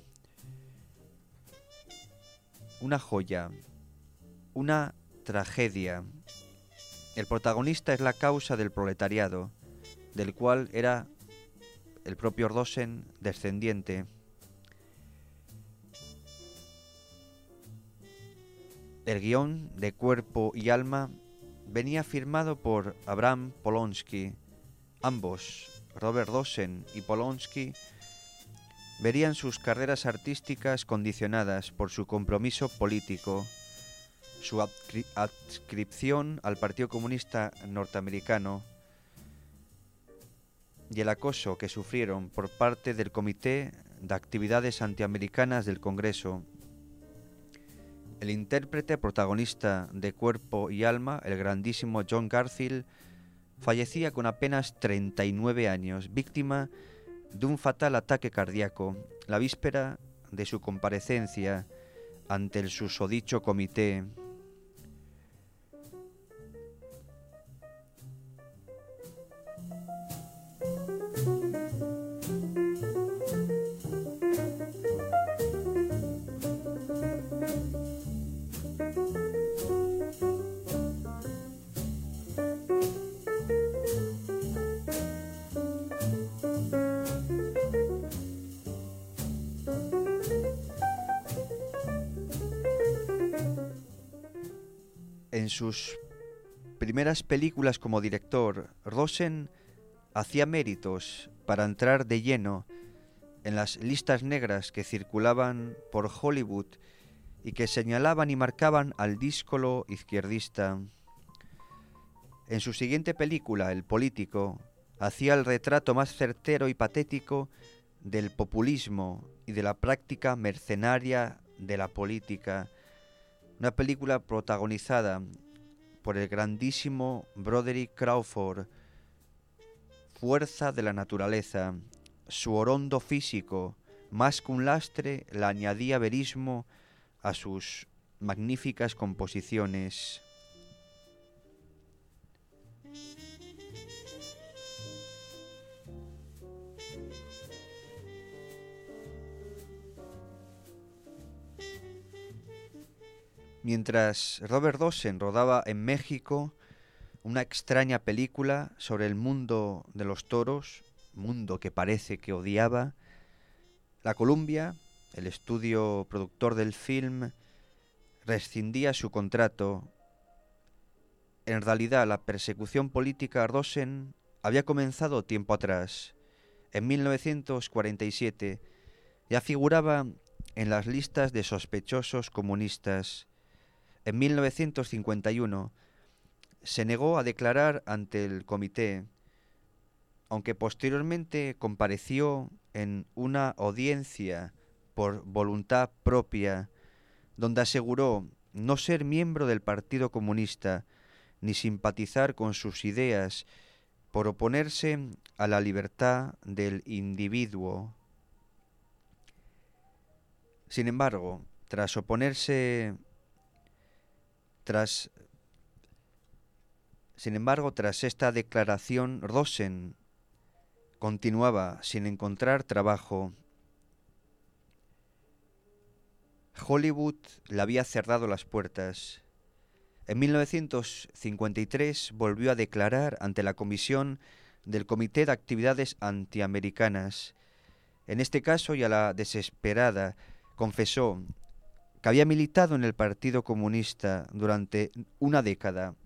Una joya, una tragedia. El protagonista es la causa del proletariado, del cual era el propio Rosen descendiente. El guión de Cuerpo y Alma venía firmado por Abraham Polonsky. Ambos, Robert Rosen y Polonsky, verían sus carreras artísticas condicionadas por su compromiso político, su adscripción al Partido Comunista Norteamericano y el acoso que sufrieron por parte del Comité de Actividades Antiamericanas del Congreso. El intérprete protagonista de Cuerpo y Alma, el grandísimo John Garfield, fallecía con apenas treinta y nueve años, víctima de un fatal ataque cardíaco, la víspera de su comparecencia ante el susodicho comité. En sus primeras películas como director, Rosen hacía méritos para entrar de lleno en las listas negras que circulaban por Hollywood y que señalaban y marcaban al díscolo izquierdista. En su siguiente película, El político, hacía el retrato más certero y patético del populismo y de la práctica mercenaria de la política. Una película protagonizada por el grandísimo Broderick Crawford, fuerza de la naturaleza. Su orondo físico, más que un lastre, le añadía verismo a sus magníficas composiciones. Mientras Robert Rosen rodaba en México una extraña película sobre el mundo de los toros, mundo que parece que odiaba, la Columbia, el estudio productor del film, rescindía su contrato. En realidad, la persecución política a Rosen había comenzado tiempo atrás. En mil novecientos cuarenta y siete ya figuraba en las listas de sospechosos comunistas. En mil novecientos cincuenta y uno se negó a declarar ante el comité, aunque posteriormente compareció en una audiencia por voluntad propia, donde aseguró no ser miembro del Partido Comunista ni simpatizar con sus ideas por oponerse a la libertad del individuo. Sin embargo, tras oponerse Tras, sin embargo, tras esta declaración, Rosen continuaba sin encontrar trabajo. Hollywood le había cerrado las puertas. En mil novecientos cincuenta y tres volvió a declarar ante la comisión del Comité de Actividades Antiamericanas. En este caso, y a la desesperada, confesó que había militado en el Partido Comunista durante una década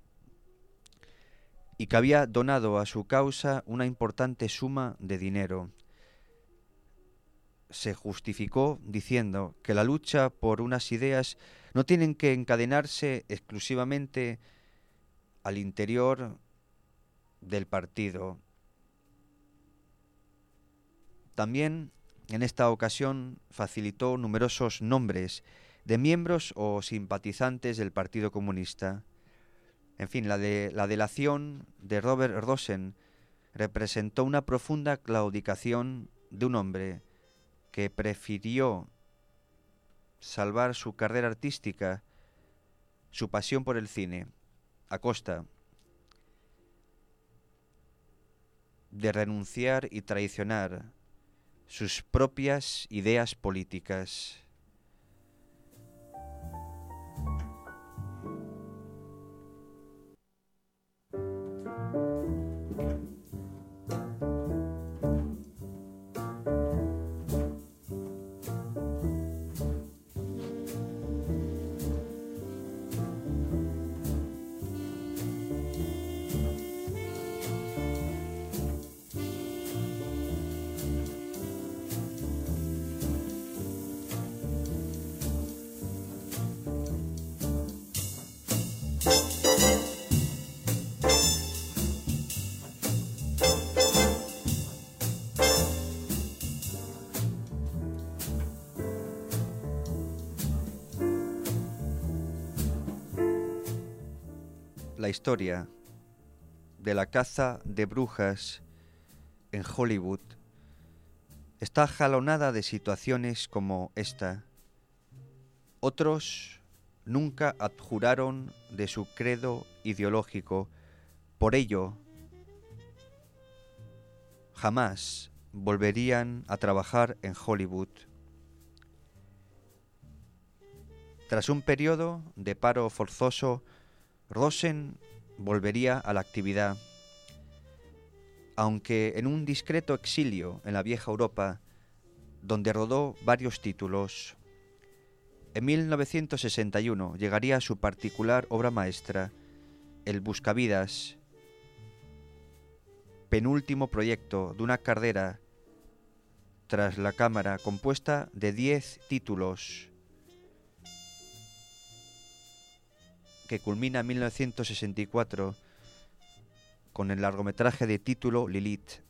y que había donado a su causa una importante suma de dinero. Se justificó diciendo que la lucha por unas ideas no tienen que encadenarse exclusivamente al interior del partido. También, en esta ocasión, facilitó numerosos nombres de miembros o simpatizantes del Partido Comunista. En fin, la, de, la delación de Robert Rosen representó una profunda claudicación de un hombre que prefirió salvar su carrera artística, su pasión por el cine, a costa de renunciar y traicionar sus propias ideas políticas. La historia de la caza de brujas en Hollywood está jalonada de situaciones como esta. Otros nunca abjuraron de su credo ideológico, por ello jamás volverían a trabajar en Hollywood. Tras un periodo de paro forzoso, Rosen volvería a la actividad, aunque en un discreto exilio en la vieja Europa, donde rodó varios títulos. En mil novecientos sesenta y uno llegaría a su particular obra maestra, El Buscavidas, penúltimo proyecto de una carrera tras la cámara compuesta de diez títulos que culmina en mil novecientos sesenta y cuatro con el largometraje de título Lilith.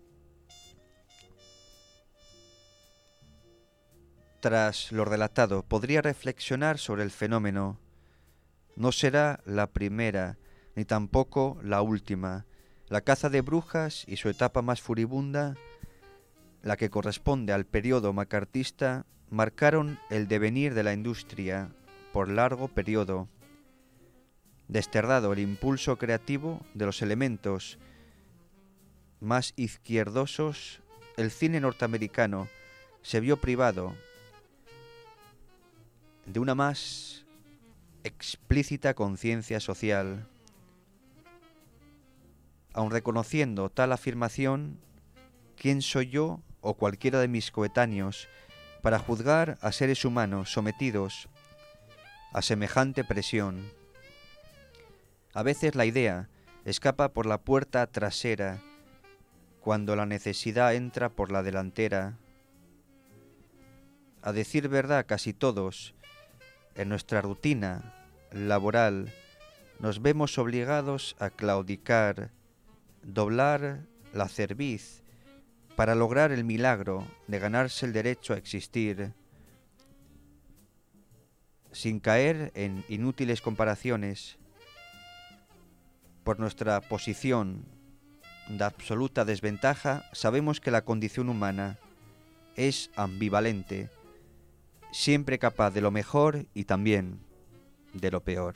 Tras lo relatado, podría reflexionar sobre el fenómeno. No será la primera, ni tampoco la última. La caza de brujas y su etapa más furibunda, la que corresponde al periodo macartista, marcaron el devenir de la industria por largo periodo. Desterrado el impulso creativo de los elementos más izquierdosos, el cine norteamericano se vio privado de una más explícita conciencia social. Aun reconociendo tal afirmación, ¿quién soy yo o cualquiera de mis coetáneos para juzgar a seres humanos sometidos a semejante presión? A veces la idea escapa por la puerta trasera cuando la necesidad entra por la delantera. A decir verdad, casi todos, en nuestra rutina laboral, nos vemos obligados a claudicar, doblar la cerviz para lograr el milagro de ganarse el derecho a existir, sin caer en inútiles comparaciones. Por nuestra posición de absoluta desventaja, sabemos que la condición humana es ambivalente, siempre capaz de lo mejor y también de lo peor.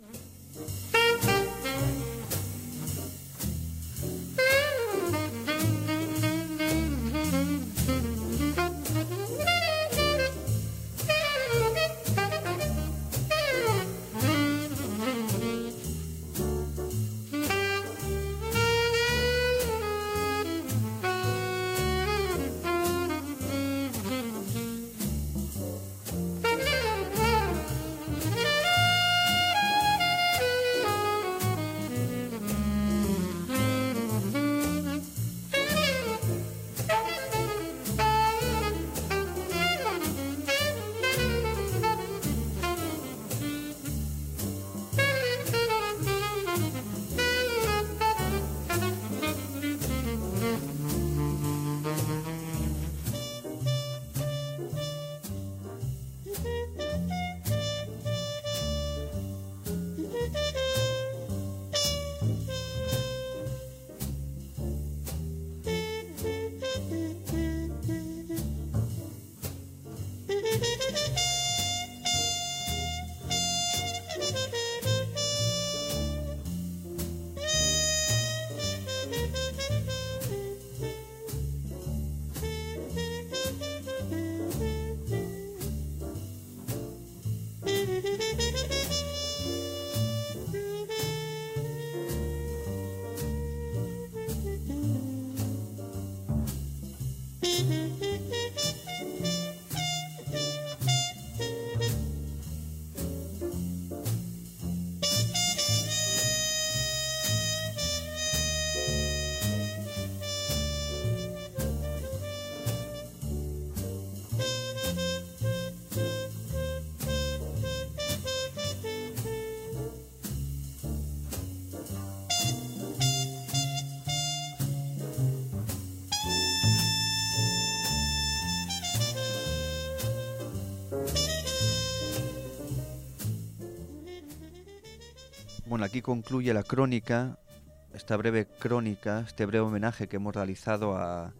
Bueno, aquí concluye la crónica, esta breve crónica, este breve homenaje que hemos realizado a,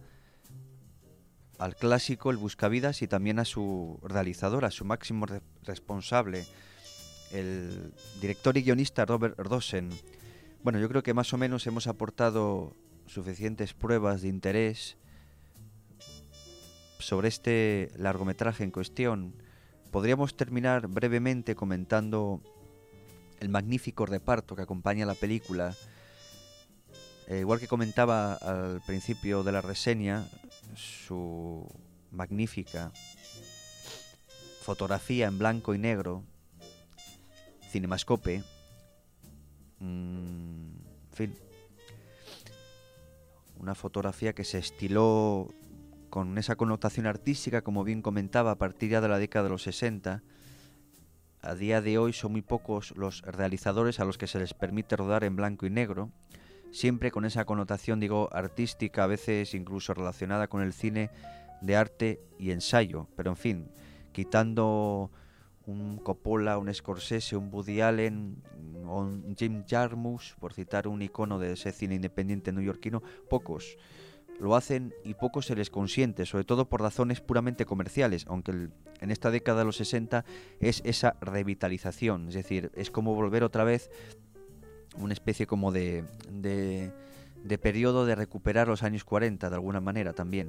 al clásico El Buscavidas y también a su realizador, a su máximo re- responsable, el director y guionista Robert Rosen. Bueno, yo creo que más o menos hemos aportado suficientes pruebas de interés sobre este largometraje en cuestión. Podríamos terminar brevemente comentando el magnífico reparto que acompaña la película. Eh, igual que comentaba al principio de la reseña, su magnífica fotografía en blanco y negro, Cinemascope, mmm, en fin, una fotografía que se estiló con esa connotación artística, como bien comentaba, a partir ya de la década de los sesenta. A día de hoy son muy pocos los realizadores a los que se les permite rodar en blanco y negro, siempre con esa connotación, digo, artística, a veces incluso relacionada con el cine de arte y ensayo. Pero en fin, quitando un Coppola, un Scorsese, un Woody Allen o un Jim Jarmusch, por citar un icono de ese cine independiente neoyorquino, pocos lo hacen y poco se les consiente, sobre todo por razones puramente comerciales, aunque el, en esta década de los sesenta es esa revitalización, es decir, es como volver otra vez una especie como de, de, de periodo de recuperar los años cuarenta de alguna manera también.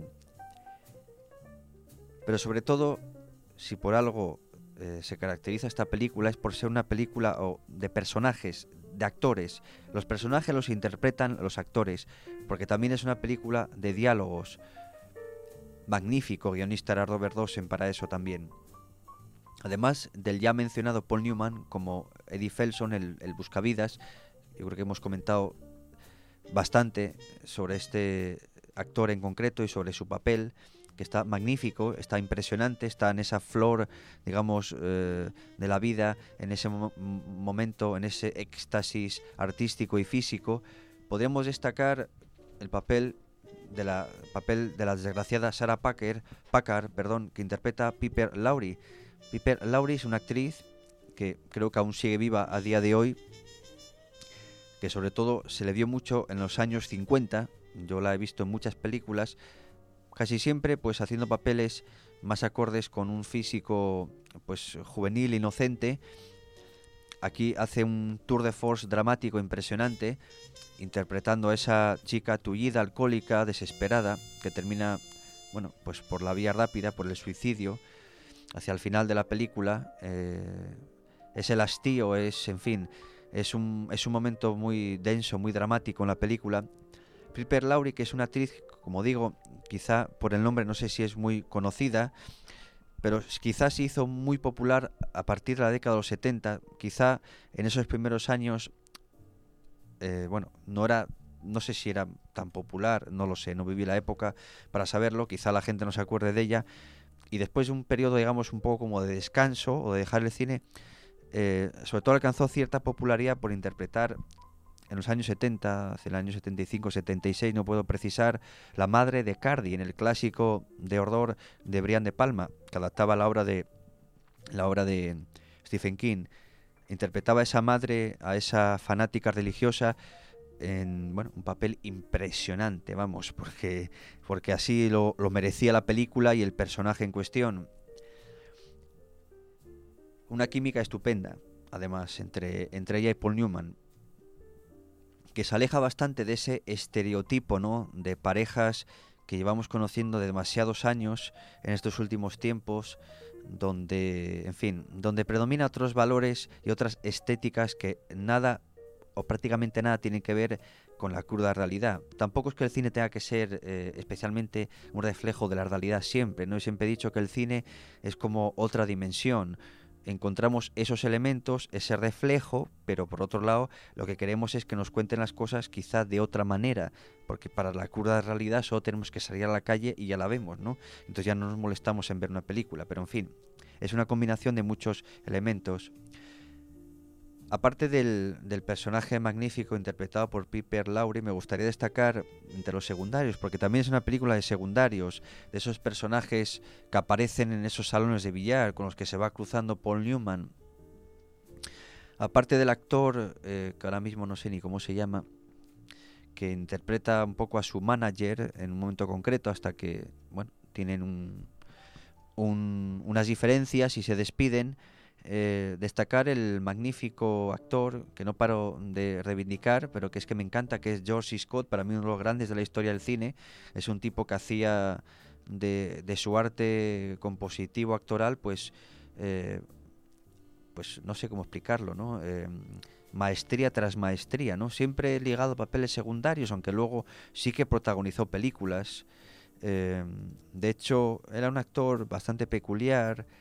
Pero sobre todo, si por algo eh, se caracteriza esta película, es por ser una película oh, de personajes, de actores. Los personajes los interpretan los actores, porque también es una película de diálogos. Magnífico guionista era Robert Dawson para eso también. Además del ya mencionado Paul Newman como Eddie Felson, el, el buscavidas. Yo creo que hemos comentado bastante sobre este actor en concreto y sobre su papel, que está magnífico, está impresionante, está en esa flor, digamos, eh, de la vida, en ese mo momento, en ese éxtasis artístico y físico. Podríamos destacar el papel de la papel de la desgraciada Sarah Packer, Packard, perdón, que interpreta a Piper Laurie. Piper Laurie es una actriz que creo que aún sigue viva a día de hoy, que sobre todo se le vio mucho en los años cincuenta. Yo la he visto en muchas películas, casi siempre pues haciendo papeles más acordes con un físico pues juvenil, inocente. Aquí hace un tour de force dramático impresionante, interpretando a esa chica tullida, alcohólica, desesperada, que termina, bueno, pues por la vía rápida, por el suicidio, hacia el final de la película. Eh, es el hastío, es, en fin, es un, es un momento muy denso, muy dramático en la película. Piper Laurie, que es una actriz, como digo, quizá por el nombre no sé si es muy conocida, pero quizás se hizo muy popular a partir de la década de los setenta. Quizá en esos primeros años, eh, bueno, no era, no sé si era tan popular, no lo sé, no viví la época para saberlo, quizá la gente no se acuerde de ella, y después de un periodo, digamos, un poco como de descanso o de dejar el cine, eh, sobre todo alcanzó cierta popularidad por interpretar en los años setenta, hacia el año setenta y cinco, setenta y seis, no puedo precisar, la madre de Cardi en el clásico de horror de Brian De Palma, que adaptaba la obra de la obra de Stephen King. Interpretaba a esa madre, a esa fanática religiosa, en bueno, un papel impresionante, vamos, porque, porque así lo, lo merecía la película y el personaje en cuestión. Una química estupenda, además, entre, entre ella y Paul Newman, que se aleja bastante de ese estereotipo, ¿no?, de parejas que llevamos conociendo de demasiados años en estos últimos tiempos, donde, en fin, donde predomina otros valores y otras estéticas que nada o prácticamente nada tienen que ver con la cruda realidad. Tampoco es que el cine tenga que ser eh, especialmente un reflejo de la realidad siempre, ¿no? Yo siempre he dicho que el cine es como otra dimensión. Encontramos esos elementos, ese reflejo, pero por otro lado lo que queremos es que nos cuenten las cosas quizá de otra manera, porque para la cruda realidad solo tenemos que salir a la calle y ya la vemos, ¿no? Entonces ya no nos molestamos en ver una película, pero en fin, es una combinación de muchos elementos. Aparte del, del personaje magnífico interpretado por Piper Laurie, me gustaría destacar entre los secundarios, porque también es una película de secundarios, de esos personajes que aparecen en esos salones de billar con los que se va cruzando Paul Newman. Aparte del actor, eh, que ahora mismo no sé ni cómo se llama, que interpreta un poco a su manager en un momento concreto hasta que, bueno, tienen un, un, unas diferencias y se despiden. Eh, destacar el magnífico actor que no paro de reivindicar, pero que es que me encanta, que es George C. Scott, para mí uno de los grandes de la historia del cine. Es un tipo que hacía de, de su arte compositivo actoral, pues, eh, pues no sé cómo explicarlo, ¿no? Eh, maestría tras maestría, ¿no? Siempre ligado a papeles secundarios, aunque luego sí que protagonizó películas. Eh, de hecho, era un actor bastante peculiar,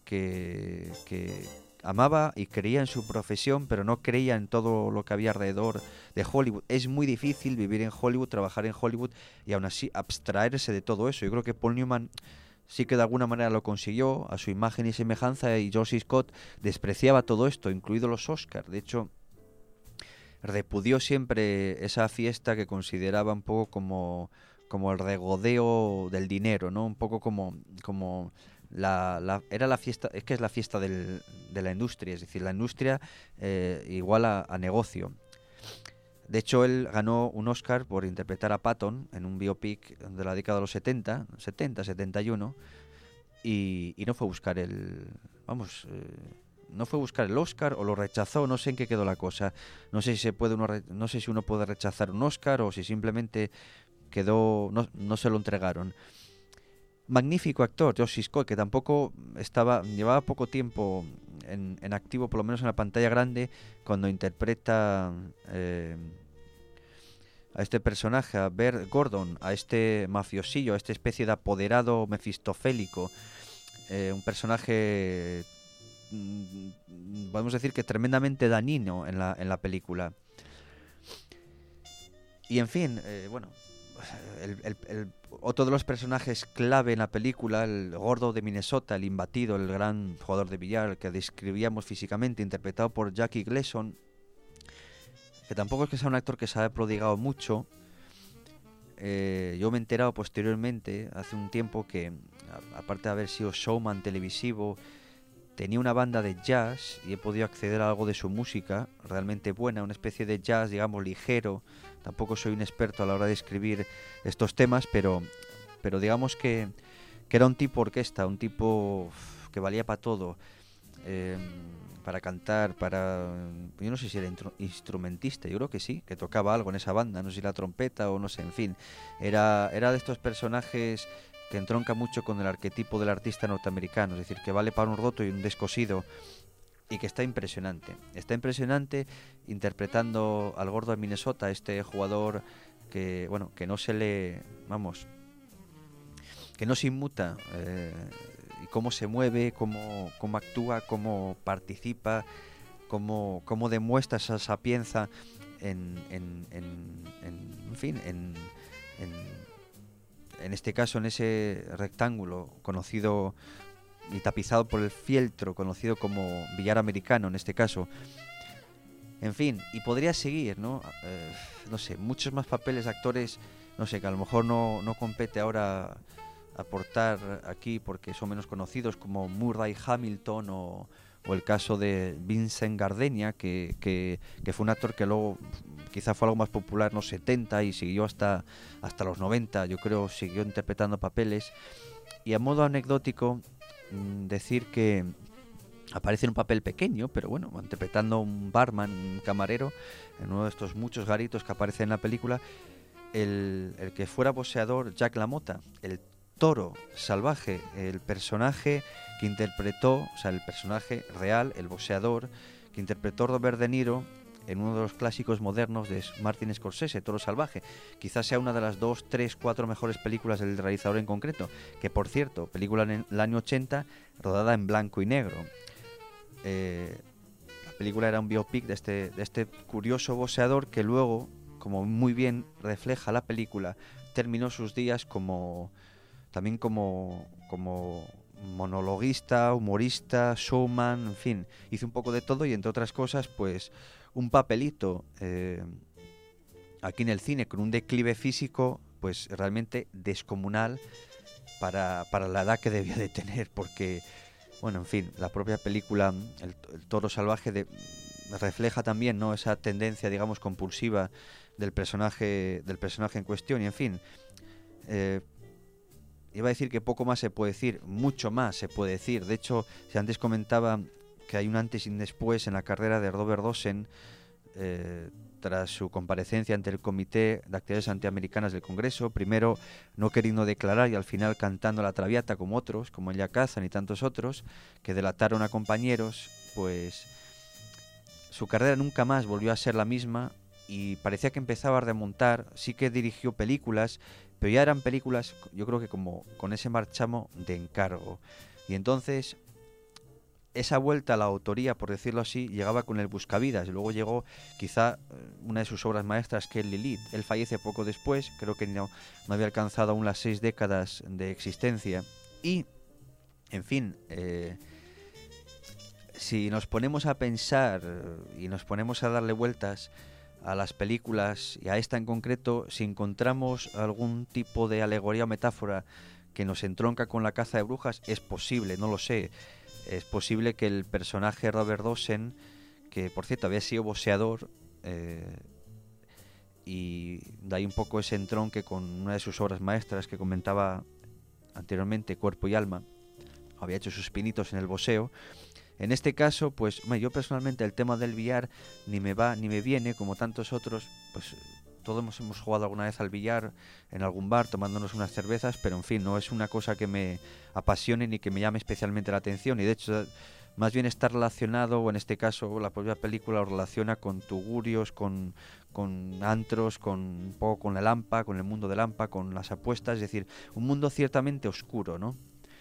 que, que amaba y creía en su profesión, pero no creía en todo lo que había alrededor de Hollywood. Es muy difícil vivir en Hollywood, trabajar en Hollywood y aún así abstraerse de todo eso. Yo creo que Paul Newman sí que de alguna manera lo consiguió, a su imagen y semejanza, y George Scott despreciaba todo esto, incluido los Oscars. De hecho, repudió siempre esa fiesta que consideraba un poco como, como el regodeo del dinero, ¿no? Un poco como... como La, la, era la fiesta, es que es la fiesta del, de la industria, es decir, la industria eh, igual a, a negocio. De hecho, él ganó un Oscar por interpretar a Patton en un biopic de la década de los setenta, setenta, setenta y uno, y, y no fue a buscar el, vamos, eh, no fue a buscar el Oscar o lo rechazó, no sé en qué quedó la cosa. No sé si se puede uno, no sé si uno puede rechazar un Oscar o si simplemente quedó, no, no se lo entregaron. Magnífico actor, George Scott, que tampoco estaba, llevaba poco tiempo en, en activo, por lo menos en la pantalla grande, cuando interpreta eh, a este personaje, a Bert Gordon, a este mafiosillo, a esta especie de apoderado mefistofélico, eh, un personaje, mm, podemos decir que tremendamente dañino en la, en la película. Y en fin, eh, bueno, el, el, el otro de los personajes clave en la película, el gordo de Minnesota, el imbatido, el gran jugador de billar que describíamos físicamente, interpretado por Jackie Gleason, que tampoco es que sea un actor que se haya prodigado mucho. Eh, yo me he enterado posteriormente, hace un tiempo, que a, aparte de haber sido showman televisivo, tenía una banda de jazz y he podido acceder a algo de su música realmente buena, una especie de jazz, digamos, ligero. Tampoco soy un experto a la hora de escribir estos temas, pero, pero digamos que, que era un tipo orquesta, un tipo que valía para todo, eh, para cantar, para... Yo no sé si era instrumentista, yo creo que sí, que tocaba algo en esa banda, no sé si la trompeta o no sé, en fin. Era, era de estos personajes que entronca mucho con el arquetipo del artista norteamericano, es decir, que vale para un roto y un descosido, y que está impresionante. Está impresionante interpretando al gordo de Minnesota, este jugador que, bueno, que no se le, vamos, que no se inmuta, eh, y cómo se mueve, cómo, cómo actúa, cómo participa, cómo, cómo demuestra esa sapienza en, en, en, en, en fin, en, en, en este caso, en ese rectángulo conocido y tapizado por el fieltro, conocido como billar americano en este caso. En fin, y podría seguir, ¿no? Eh, no sé, muchos más papeles de actores, no sé, que a lo mejor no, no compete ahora aportar aquí porque son menos conocidos, como Murray Hamilton o, o el caso de Vincent Gardenia, que, que, que fue un actor que luego quizá fue algo más popular en los setenta y siguió hasta, hasta los noventa, yo creo, siguió interpretando papeles. Y a modo anecdótico, decir que aparece en un papel pequeño, pero bueno, interpretando un barman, un camarero, en uno de estos muchos garitos que aparece en la película, el, el que fuera boxeador Jack LaMotta, el toro salvaje, el personaje que interpretó, o sea, el personaje real, el boxeador, que interpretó Robert De Niro en uno de los clásicos modernos de Martin Scorsese, Toro Salvaje. Quizás sea una de las dos, tres, cuatro mejores películas del realizador en concreto, que por cierto, película en el año ochenta, rodada en blanco y negro. Eh, la película era un biopic de este, de este curioso boxeador que luego, como muy bien refleja la película, terminó sus días como también como, como monologuista, humorista, showman, en fin, hizo un poco de todo y entre otras cosas, pues un papelito eh, aquí en el cine con un declive físico pues realmente descomunal para, para la edad que debía de tener, porque, bueno, en fin, la propia película El, el Toro Salvaje de, refleja también, ¿no?, esa tendencia, digamos, compulsiva del personaje, del personaje en cuestión. Y en fin, eh, iba a decir que poco más se puede decir, mucho más se puede decir. De hecho, si antes comentaba que hay un antes y un después en la carrera de Robert Rosen, eh, tras su comparecencia ante el Comité de Actividades Antiamericanas del Congreso, primero no queriendo declarar y al final cantando la Traviata como otros, como Elia Kazan y tantos otros, que delataron a compañeros, pues su carrera nunca más volvió a ser la misma y parecía que empezaba a remontar. Sí que dirigió películas, pero ya eran películas, yo creo que como con ese marchamo de encargo. Y entonces esa vuelta a la autoría, por decirlo así, llegaba con el Buscavidas. Luego llegó quizá una de sus obras maestras, que es Lilith. Él fallece poco después, creo que no, no había alcanzado aún las seis décadas de existencia. Y, en fin, eh, si nos ponemos a pensar y nos ponemos a darle vueltas a las películas, y a esta en concreto, si encontramos algún tipo de alegoría o metáfora que nos entronca con la caza de brujas, es posible, no lo sé. Es posible que el personaje Robert Dawson, que por cierto había sido boxeador, eh, y de ahí un poco ese entronque con una de sus obras maestras que comentaba anteriormente, Cuerpo y Alma, había hecho sus pinitos en el boxeo. En este caso, pues yo personalmente el tema del billar ni me va ni me viene, como tantos otros. Pues todos hemos, hemos jugado alguna vez al billar en algún bar tomándonos unas cervezas, pero en fin, no es una cosa que me apasione ni que me llame especialmente la atención, y de hecho más bien está relacionado, o en este caso la propia película lo relaciona con tugurios, con, con antros, con un poco con la Lampa, con el mundo de Lampa, con las apuestas, es decir, un mundo ciertamente oscuro, ¿no?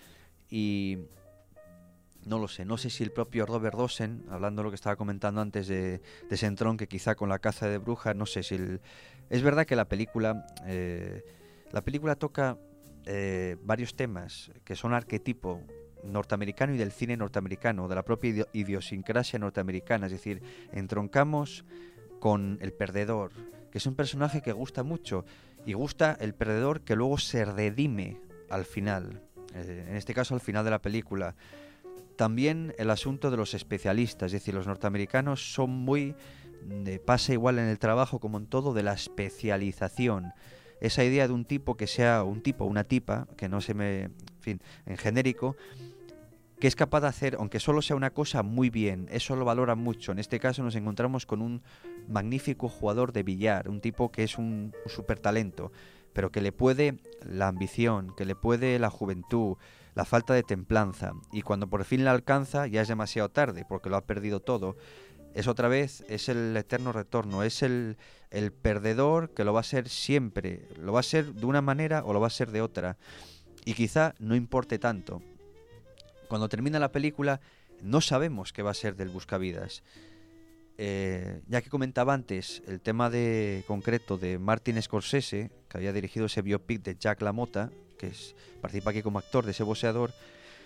Y no lo sé, no sé si el propio Robert Dawson, hablando de lo que estaba comentando antes de, de ese entronque quizá con la caza de brujas, no sé si el... Es verdad que la película eh, la película toca eh, varios temas que son arquetipo norteamericano y del cine norteamericano, de la propia idiosincrasia norteamericana, es decir, entroncamos con el perdedor, que es un personaje que gusta mucho, y gusta el perdedor que luego se redime al final, eh, en este caso al final de la película. También el asunto de los especialistas, es decir, los norteamericanos son muy, de, pasa igual en el trabajo como en todo, de la especialización. Esa idea de un tipo que sea un tipo, una tipa, que no se me, en fin, en genérico, que es capaz de hacer, aunque solo sea una cosa, muy bien. Eso lo valoran mucho. En este caso nos encontramos con un magnífico jugador de billar, un tipo que es un, un súper talento, pero que le puede la ambición, que le puede la juventud, la falta de templanza, y cuando por fin la alcanza ya es demasiado tarde porque lo ha perdido todo. Es otra vez, es el eterno retorno, es el, el perdedor que lo va a ser siempre, lo va a ser de una manera o lo va a ser de otra, y quizá no importe tanto. Cuando termina la película no sabemos qué va a ser del Buscavidas. Eh, ya que comentaba antes el tema de concreto de Martin Scorsese, que había dirigido ese biopic de Jack LaMotta, que es, participa aquí como actor de ese boxeador,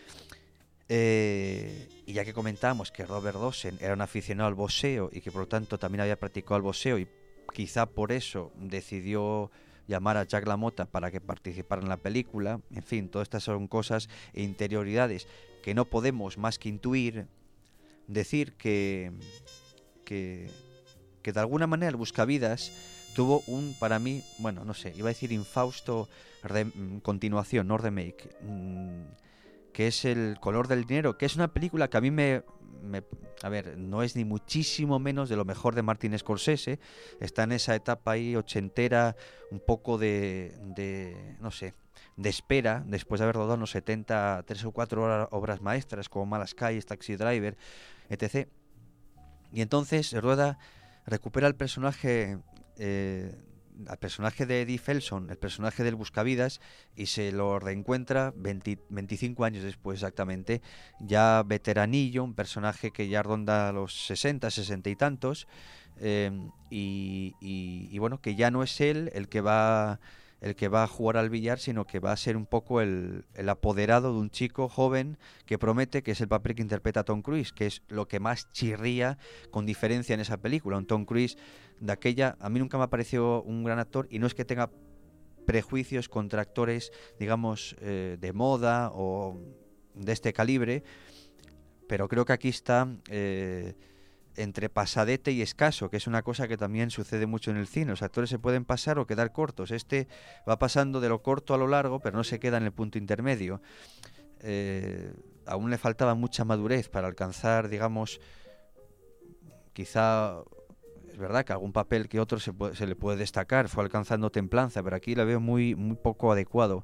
eh, y ya que comentábamos que Robert Dawson era un aficionado al boxeo y que por lo tanto también había practicado el boxeo, y quizá por eso decidió llamar a Jack LaMotta para que participara en la película. En fin, todas estas son cosas e interioridades que no podemos más que intuir. Decir que que, que de alguna manera el Buscavidas tuvo un, para mí, bueno, no sé, iba a decir infausto re, continuación, no remake, mmm, que es El color del dinero, que es una película que a mí me, me... A ver, no es ni muchísimo menos de lo mejor de Martin Scorsese, está en esa etapa ahí ochentera, un poco de, de no sé, de espera, después de haber rodado en los setenta tres o cuatro obras maestras como Malas Calles, Taxi Driver, etcétera. Y entonces Rueda recupera el personaje, eh, al personaje de Eddie Felson, el personaje del Buscavidas, y se lo reencuentra veinte, veinticinco años después exactamente, ya veteranillo, un personaje que ya ronda los sesenta, sesenta y tantos, eh, y, y, y bueno, que ya no es él el que va... el que va a jugar al billar, sino que va a ser un poco el, el apoderado de un chico joven que promete, que es el papel que interpreta Tom Cruise, que es lo que más chirría con diferencia en esa película. Un Tom Cruise de aquella, a mí nunca me ha parecido un gran actor, y no es que tenga prejuicios contra actores, digamos, eh, de moda o de este calibre, pero creo que aquí está... Eh, entre pasadete y escaso, que es una cosa que también sucede mucho en el cine. Los actores se pueden pasar o quedar cortos. Este va pasando de lo corto a lo largo, pero no se queda en el punto intermedio. Eh, aún le faltaba mucha madurez para alcanzar, digamos, quizá, es verdad que algún papel que otro se, puede, se le puede destacar, fue alcanzando templanza, pero aquí la veo muy, muy poco adecuado.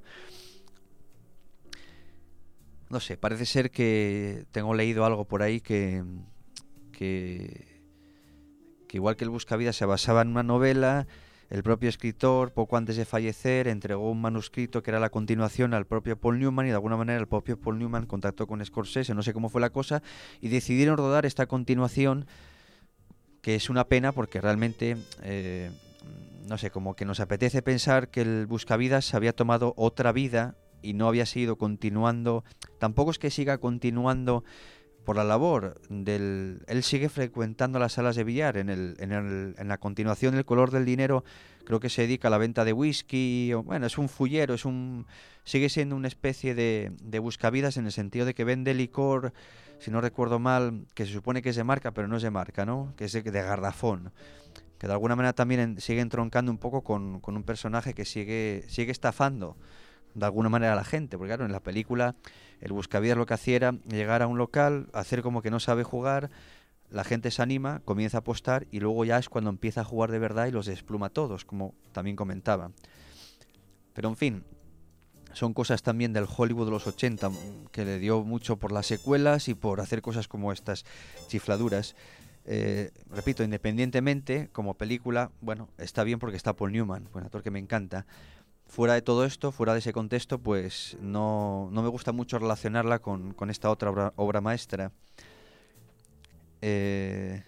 No sé, parece ser que tengo leído algo por ahí que... Que, que igual que el Buscavidas se basaba en una novela, El propio escritor, poco antes de fallecer, entregó un manuscrito que era la continuación al propio Paul Newman, y de alguna manera el propio Paul Newman contactó con Scorsese, no sé cómo fue la cosa, y decidieron rodar esta continuación, que es una pena porque realmente, eh, no sé, como que nos apetece pensar que el Buscavidas había tomado otra vida y no había seguido continuando. Tampoco es que siga continuando por la labor del... Él sigue frecuentando las salas de billar. En, el, en, el, en la continuación, El color del dinero, creo que se dedica a la venta de whisky. O, bueno, es un fullero, es un sigue siendo una especie de, de buscavidas, en el sentido de que vende licor, si no recuerdo mal, que se supone que es de marca, pero no es de marca, ¿no? Que es de, de garrafón. Que de alguna manera también en, sigue entroncando un poco con, con un personaje que sigue, sigue estafando de alguna manera a la gente, porque claro, en la película el buscavidas lo que hacía era llegar a un local, hacer como que no sabe jugar, la gente se anima, comienza a apostar y luego ya es cuando empieza a jugar de verdad y los despluma a todos, como también comentaba. Pero en fin, son cosas también del Hollywood de los ochenta, que le dio mucho por las secuelas y por hacer cosas como estas chifladuras. Eh, repito, independientemente, como película, bueno, está bien porque está Paul Newman, buen actor que me encanta. Fuera de todo esto, fuera de ese contexto, pues no, no me gusta mucho relacionarla con, con esta otra obra, obra maestra. Eh,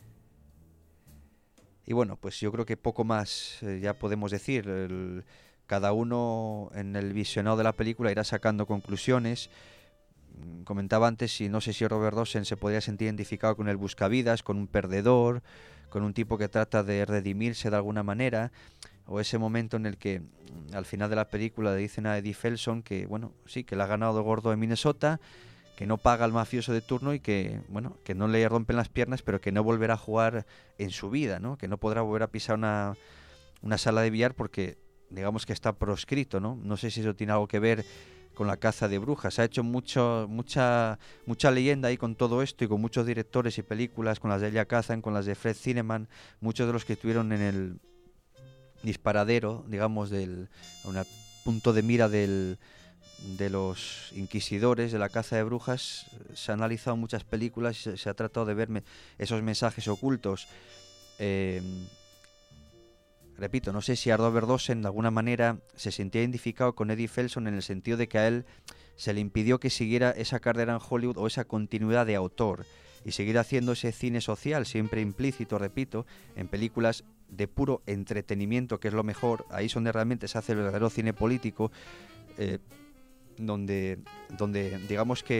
y bueno, pues yo creo que poco más eh, ya podemos decir. El, cada uno en el visionado de la película irá sacando conclusiones. Comentaba antes, y no sé si Robert Rosen se podría sentir identificado con el buscavidas, con un perdedor, con un tipo que trata de redimirse de alguna manera. O ese momento en el que al final de la película le dicen a Eddie Felson que, bueno, sí, que le ha ganado gordo en Minnesota, que no paga al mafioso de turno y que, bueno, que no le rompen las piernas, pero que no volverá a jugar en su vida, ¿no? Que no podrá volver a pisar una, una sala de billar porque, digamos que está proscrito, ¿no? No sé si eso tiene algo que ver con la caza de brujas. Se ha hecho mucho, mucha, mucha leyenda ahí con todo esto y con muchos directores y películas, con las de Elia Kazan, con las de Fred Zinnemann, muchos de los que estuvieron en el disparadero, digamos, del un punto de mira del, de los inquisidores de la caza de brujas. Se han analizado muchas películas y se, se ha tratado de ver me, esos mensajes ocultos. Eh, repito, no sé si Robert Rosen de alguna manera se sentía identificado con Eddie Felson en el sentido de que a él se le impidió que siguiera esa carrera en Hollywood o esa continuidad de autor y seguir haciendo ese cine social, siempre implícito, repito, en películas de puro entretenimiento, que es lo mejor. Ahí es donde realmente se hace el verdadero cine político, eh, donde, donde digamos que,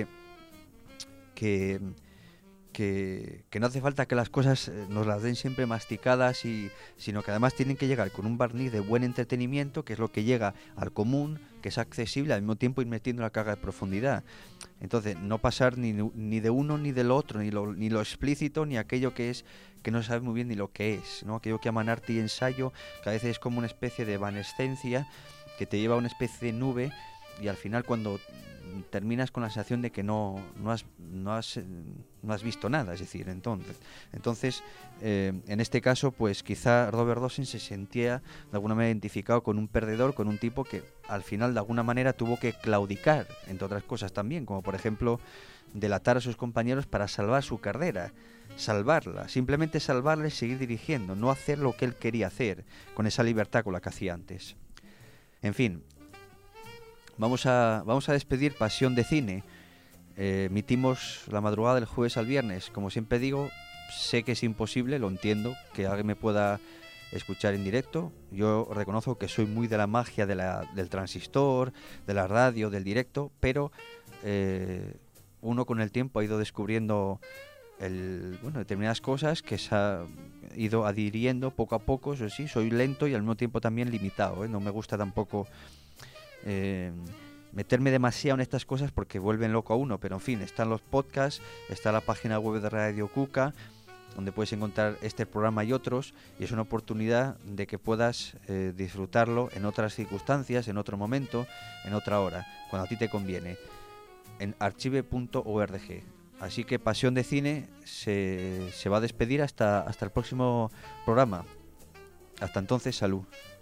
que, que, que no hace falta que las cosas nos las den siempre masticadas, y, sino que además tienen que llegar con un barniz de buen entretenimiento, que es lo que llega al común, que es accesible, al mismo tiempo ir metiendo la carga de profundidad. Entonces, no pasar ni, ni de uno ni del otro, ni lo, ni lo explícito, ni aquello que es que no sabes muy bien ni lo que es, ¿no? Aquello que llaman arte y ensayo, que a veces es como una especie de evanescencia que te lleva a una especie de nube, y al final cuando terminas con la sensación de que no, no, has, no, has, no has visto nada, es decir, entonces, entonces eh, en este caso, pues quizá Robert Rosen se sentía de alguna manera identificado con un perdedor, con un tipo que al final de alguna manera tuvo que claudicar, entre otras cosas también, como por ejemplo delatar a sus compañeros para salvar su carrera, salvarla, simplemente salvarla y seguir dirigiendo, no hacer lo que él quería hacer, con esa libertad con la que hacía antes. En fin, vamos a, vamos a despedir Pasión de Cine. Eh, emitimos la madrugada del jueves al viernes. Como siempre digo, sé que es imposible, lo entiendo, que alguien me pueda escuchar en directo. Yo reconozco que soy muy de la magia de la, del transistor, de la radio, del directo, pero eh, uno con el tiempo ha ido descubriendo el, bueno, determinadas cosas que se ha ido adhiriendo poco a poco. Eso sí, soy lento y al mismo tiempo también limitado, ¿eh? No me gusta tampoco eh, meterme demasiado en estas cosas porque vuelven loco a uno, pero en fin, están los podcasts, está la página web de Radio Cuca, donde puedes encontrar este programa y otros, y es una oportunidad de que puedas eh, disfrutarlo en otras circunstancias, en otro momento, en otra hora, cuando a ti te conviene, en archive punto org. Así que Pasión de Cine se, se va a despedir hasta, hasta el próximo programa. Hasta entonces, salud.